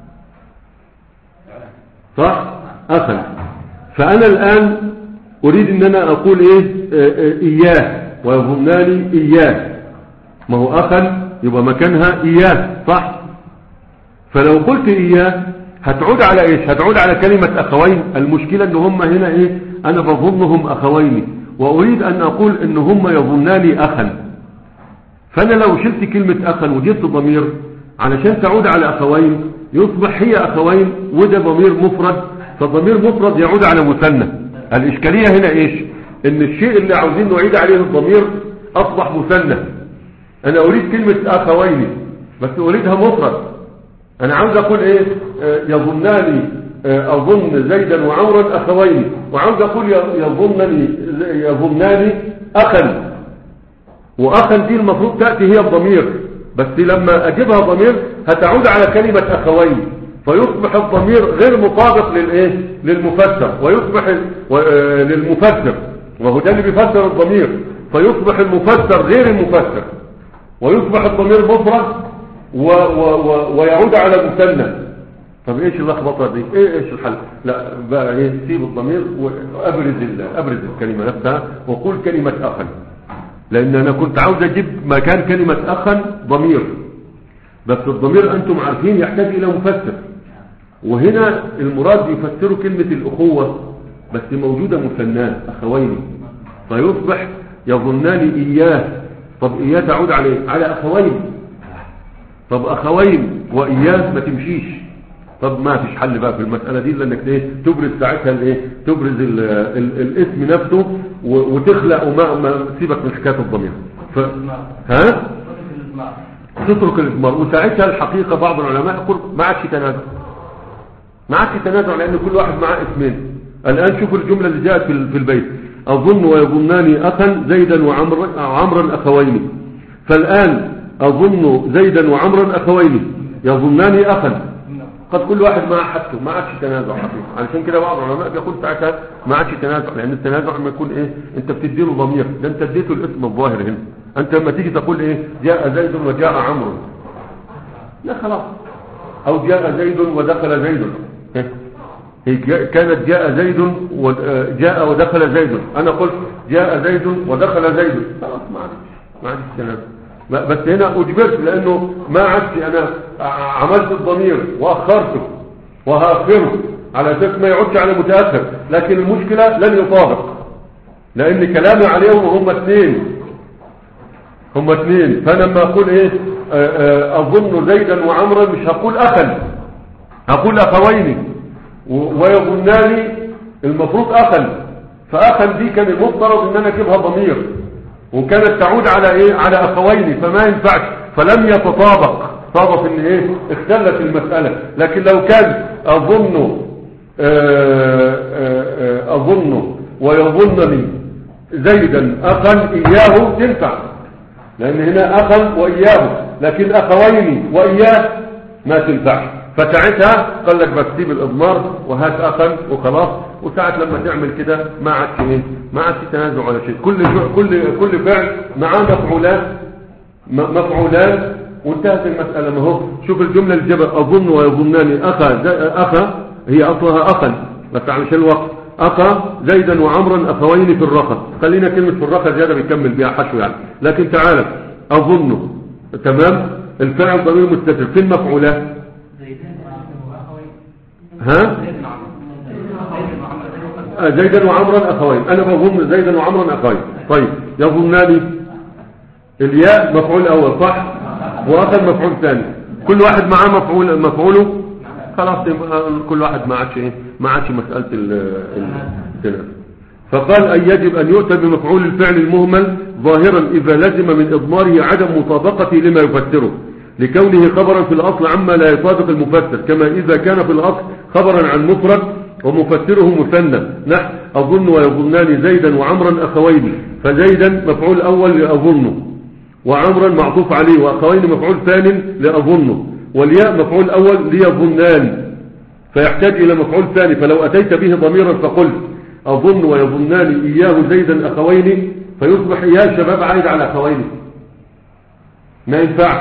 Speaker 1: صح؟ أخا. فأنا الآن أريد أن أنا أقول إيه إياه ويظنان إياه، ما هو أخا يبقى مكانها إياه، صح؟ فلو قلت إياه هتعود على إيش؟ هتعود على كلمة أخوين. المشكلة أن هم هنا إيه؟ أنا بظنهم أخوين وأريد أن أقول أن هم يظنان أخا، فأنا لو شلت كلمة أخا وجبت ضمير علشان تعود على أخوين يصبح هي أخوين وده ضمير مفرد، فالضمير مفرد يعود على مثنى. الإشكالية هنا إيش؟ إن الشيء اللي عاوزين نعيد عليه الضمير أصبح مثنى. أنا أريد كلمة أخوين بس أريدها مفرد. أنا عاوز أقول إيه؟ يظناني أظن زيدا وعمرا أخوين، وعاوز أقول يظنني يظناني أخا، وأخا دي المفروض تأتي هي الضمير، بس لما أجيبها ضمير هتعود على كلمة أخوين فيصبح الضمير غير مطابق للإيه؟ للمفسر، ويصبح للمفسر، وهو ده اللي بيفسر الضمير، فيصبح المفسر غير المفسر ويصبح الضمير مفرد و و و ويعود على مثنى. طب ايش اللخبطه دي؟ ايه ايش الحل؟ لا بقى ايه؟ سيب الضمير وابرز ابرز الكلمه نفسها وقول كلمه اخا، لان انا كنت عاوز اجيب مكان كلمه اخا ضمير، بس الضمير انتم عارفين يحتاج الى مفسر، وهنا المراد يفسروا كلمه الاخوه بس موجوده مثناه اخوين، فيصبح يظنان اياه. طب اياه تعود عليه على اخوين، طب اخوين واياه ما تمشيش. طب ما فيش حل بقى في المسألة دي، لانك ايه؟ تبرز ساعتها الايه؟ تبرز ال ال الاسم نفسه وتخلق وما ما سيبك من حكاية الضمير. ف... ها؟ تترك الإضمار، وساعتها الحقيقة بعض العلماء يقول ما عادش تنازع، ما عادش تنازع لان كل واحد معاه اسمين. الان شوفوا الجملة اللي جاءت في البيت: اظن ويظنان اخا زيدا وعمرا عمرا اخوين. فالان اظن زيدا وعمرا اخوين يظنان اخا، قد كل واحد مع حاجته، ما عادش تنازع حقيقي. علشان كده بعض العلماء بيقول ساعتها ما عادش تنازع، لان التنازع لما يكون ايه؟ انت بتديله ضمير، ده انت اديته الاسم الظاهر هنا. انت لما تيجي تقول ايه؟ جاء زيد وجاء عمرو، لا خلاص، او جاء زيد ودخل زيد، هي كانت جاء زيد وجاء ودخل زيد، انا قلت جاء زيد ودخل زيد، خلاص ما عادش ما عادش تنازع. بس هنا اجبرت لانه ما عادش انا عملت الضمير واخرته وهاخره على اساس ما يعودش على متاخر، لكن المشكله لن يطابق لان كلامي عليهم هم اثنين هم اثنين فانا لما اقول ايه اظن زيدا وعمرا مش هقول اخا، هقول اخوين، ويظناني المفروض اخا، فاخا دي كان المفترض ان انا اجيبها ضمير وكانت تعود على ايه؟ على اخوين، فما ينفعش، فلم يتطابق، صادف ان ايه؟ اختلت المسألة. لكن لو كان اظن اظن ويظنني زيدا اخا اياه تنفع، لان هنا اخا واياه، لكن اخوين واياه ما تنفعش. فساعتها قال لك بس سيب الاضمار وهات اخا وخلاص، وساعة لما تعمل كده ما عادش ايه؟ ما عادش تنازع على شيء، كل كل كل فعل معاه مفعولان مفعولان وانتهت المسألة. ما هو شوف الجملة اللي جابت اظن ويظنان اخا اخا، هي اصلها اخا بس علشان الوقت، اخا زيدا وعمرا اخوين في الرخا، خلينا كلمة في الرخا زيادة بيكمل بيها حشو يعني. لكن تعالى اظن تمام، الفعل ضمير مستتر، فين مفعولات؟ ها؟ زيدا وعمرا اخوين، انا بظن زيدا وعمرا اخوين. طيب يظناني الياء مفعول اول صح، واخر مفعول ثاني، كل واحد معاه مفعول مفعوله، خلاص كل واحد ما عادش ايه؟ ما عادش مساله التنازع. فقال ان يجب ان يؤتى بمفعول الفعل المهمل ظاهرا اذا لزم من اضماره عدم مطابقته لما يفسره، لكونه خبرا في الاصل عما لا يطابق المفسر، كما اذا كان في الاصل خبرا عن مفرد ومفسره مثنى، نحو اظن ويظنان زيدا وعمرا اخوين، فزيدا مفعول اول لاظن، وعمرا معطوف عليه، واخوين مفعول ثاني لاظن، والياء مفعول اول ليظنان، فيحتاج الى مفعول ثاني. فلو اتيت به ضميرا فقلت اظن ويظنان اياه زيدا اخوين، فيصبح يا شباب عائد على اخوين، ما ينفعش،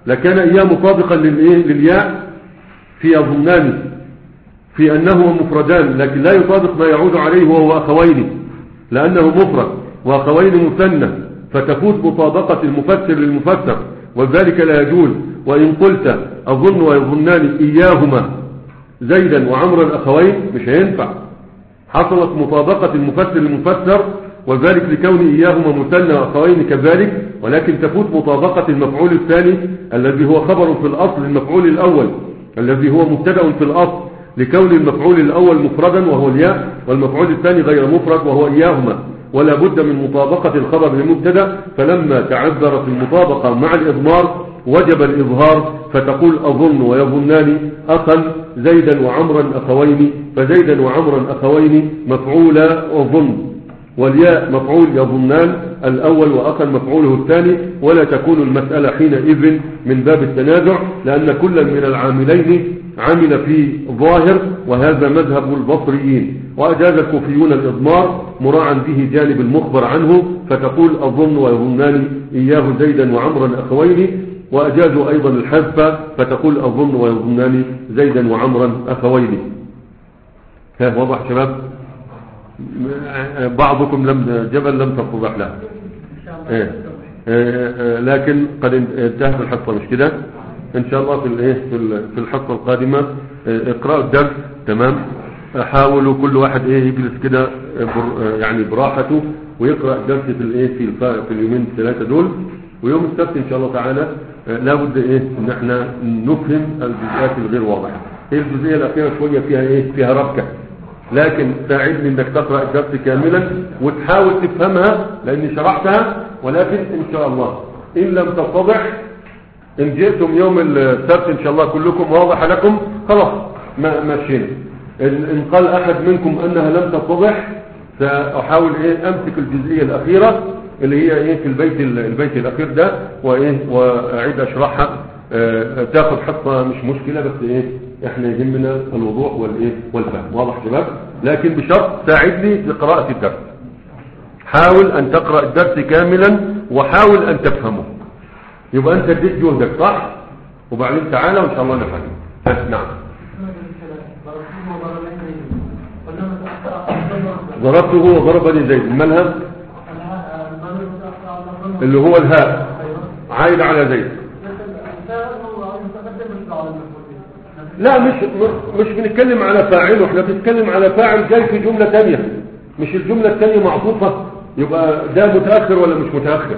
Speaker 1: لكان إياه مطابقا للإيه للياء في أظنان في أنه مفردان، لكن لا يطابق ما يعود عليه وهو أخوين، لأنه مفرد وأخوين مثنى، فتفوت مطابقة المفسر للمفسر، وذلك لا يجوز. وإن قلت أظن ويظنان إياهما زيدا وعمرا أخوين مش هينفع، حصلت مطابقة المفسر للمفسر، وذلك لكون إياهما مثنى وأخوين كذلك، ولكن تفوت مطابقة المفعول الثاني الذي هو خبر في الأصل المفعول الأول الذي هو مبتدأ في الأصل، لكون المفعول الأول مفردا وهو الياء، والمفعول الثاني غير مفرد وهو إياهما، ولا بد من مطابقة الخبر للمبتدا. فلما تعذرت المطابقة مع الإضمار وجب الإظهار، فتقول أظن ويظنان أخا زيدا وعمرا أخوين، فزيدا وعمرا أخوين مفعولا وظن، والياء مفعول يظنان الأول وأخا مفعوله الثاني، ولا تكون المسألة حينئذ من باب التنازع، لأن كل من العاملين عمل في ظاهر، وهذا مذهب البصريين. وأجاز الكوفيون الإضمار مراعا به جانب المخبر عنه، فتقول أظن ويظنان إياه زيدا وعمرا أخوين، وأجازوا أيضا الحذف، فتقول أظن ويظنان زيدا وعمرا أخوين. ها واضح شباب؟ بعضكم لم جبل لم تتضح له، إيه إيه لكن قد انتهت الحصة مش كده؟ ان شاء الله في الايه في الحصة القادمة اقرأوا الدرس تمام. حاولوا كل واحد ايه يجلس كده يعني براحته ويقرأ الدرس في الايه في في اليومين الثلاثة دول، ويوم السبت ان شاء الله تعالى لابد ايه ان احنا نفهم الجزئيات الغير واضحة. هي الجزئية الأخيرة شوية فيها ايه فيها ربكة، لكن ساعدني انك تقرأ الدرس كاملا وتحاول تفهمها لاني شرحتها، ولكن ان شاء الله ان لم تتضح، ان جئتم يوم السبت ان شاء الله كلكم واضح لكم خلاص ما ماشيين. ان قال احد منكم انها لم تتضح ساحاول ايه امسك الجزئية الاخيرة اللي هي ايه في البيت البيت الاخير ده وايه واعيد اشرحها. اه تاخد حصة مش مشكلة، بس ايه احنا يهمنا الوضوح والايه والفهم. واضح شباب؟ لكن بشرط ساعدني في قراءة الدرس، حاول ان تقرأ الدرس كاملا وحاول ان تفهمه، يبقى انت اديت جهدك صح، وبعدين تعالى وان شاء الله نفهم. نعم. ضربته وضربني زيد، مالها اللي هو الهاء عايد على زيد. لا مش مش بنتكلم على فاعله، احنا بنتكلم على فاعل جاي في جملة تانية، مش الجملة التانية معطوفة، يبقى ده متأخر ولا مش متأخر؟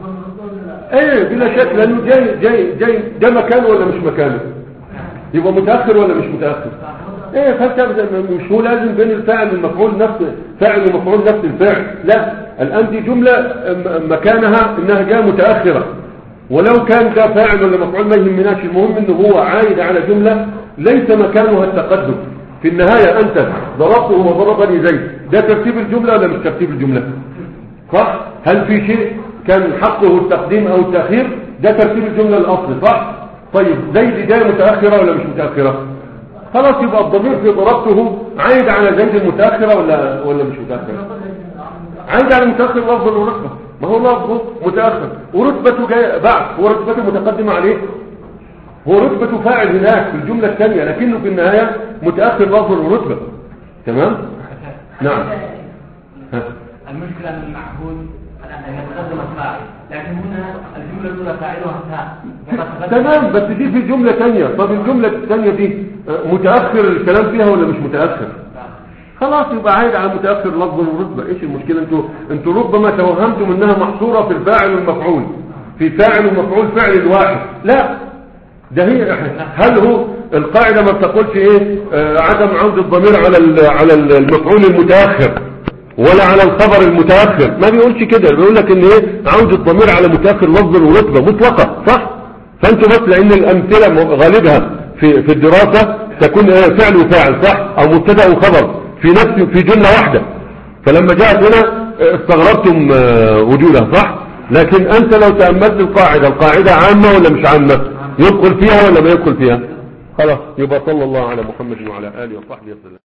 Speaker 1: ايه بلا شك، لانه جاي جاي جاي ده مكانه ولا مش مكانه، يبقى متأخر ولا مش متأخر. ايه فانت مش هو لازم بين الفاعل والمفعول نفس فاعل ومفعول نفس الفعل، لا الان دي جملة مكانها انها جاء متأخرة، ولو كان ده فاعل ولا مفعول ما يهمناش، المهم انه هو عايد على جملة ليس مكانها التقدم. في النهاية انت ضربته وضربني زيد، ده ترتيب الجملة ولا مش ترتيب الجملة؟ صح؟ هل في شيء كان حقه التقديم او التأخير؟ ده ترتيب الجملة الاصلي صح؟ طيب زيد جاي متأخرة ولا مش متأخرة؟ خلاص يبقى الضمير في ضربته عايد على زيد المتأخرة ولا ولا مش متأخرة؟ عايد على المتأخر لفظا ورتبة، ما هو لفظه متأخر ورتبته جاي بعد، هو رتبته متقدمة عليه، هو رتبته فاعل هناك في الجملة الثانية، لكنه في النهاية متأخر لفظا ورتبة. تمام؟ نعم.
Speaker 3: المشكلة ان المعهود الان يتقدم الفاعل، لكن هنا الجملة الاولى فاعلها تاء.
Speaker 1: تمام، بس دي في جملة ثانية. طب الجملة الثانية دي متأخر الكلام فيها ولا مش متأخر؟ خلاص يبقى عايد على متأخر لفظا ورتبة. ايش المشكلة؟ انتوا انتوا ربما توهمتم انها محصورة في الفاعل والمفعول، في فاعل ومفعول فعل واحد، لا ده هي. هل هو القاعدة ما بتقولش ايه آه عدم عود الضمير على على المفعول المتأخر ولا على الخبر المتأخر، ما بيقولش كده، بيقول لك ان ايه عود الضمير على متأخر لفظا ورتبة مطلقة صح؟ فانتوا بس لان الامثلة غالبها في في الدراسة تكون ايه فعل وفاعل صح، او مبتدا وخبر في نفس في جملة واحدة، فلما جاءت هنا استغربتم وجودها صح. لكن انت لو تأملت القاعدة، القاعدة عامة ولا مش عامة؟ يدخل فيها ولا ما يدخل فيها؟ خلاص يبقى صلى الله على محمد وعلى آله وصحبه وسلم.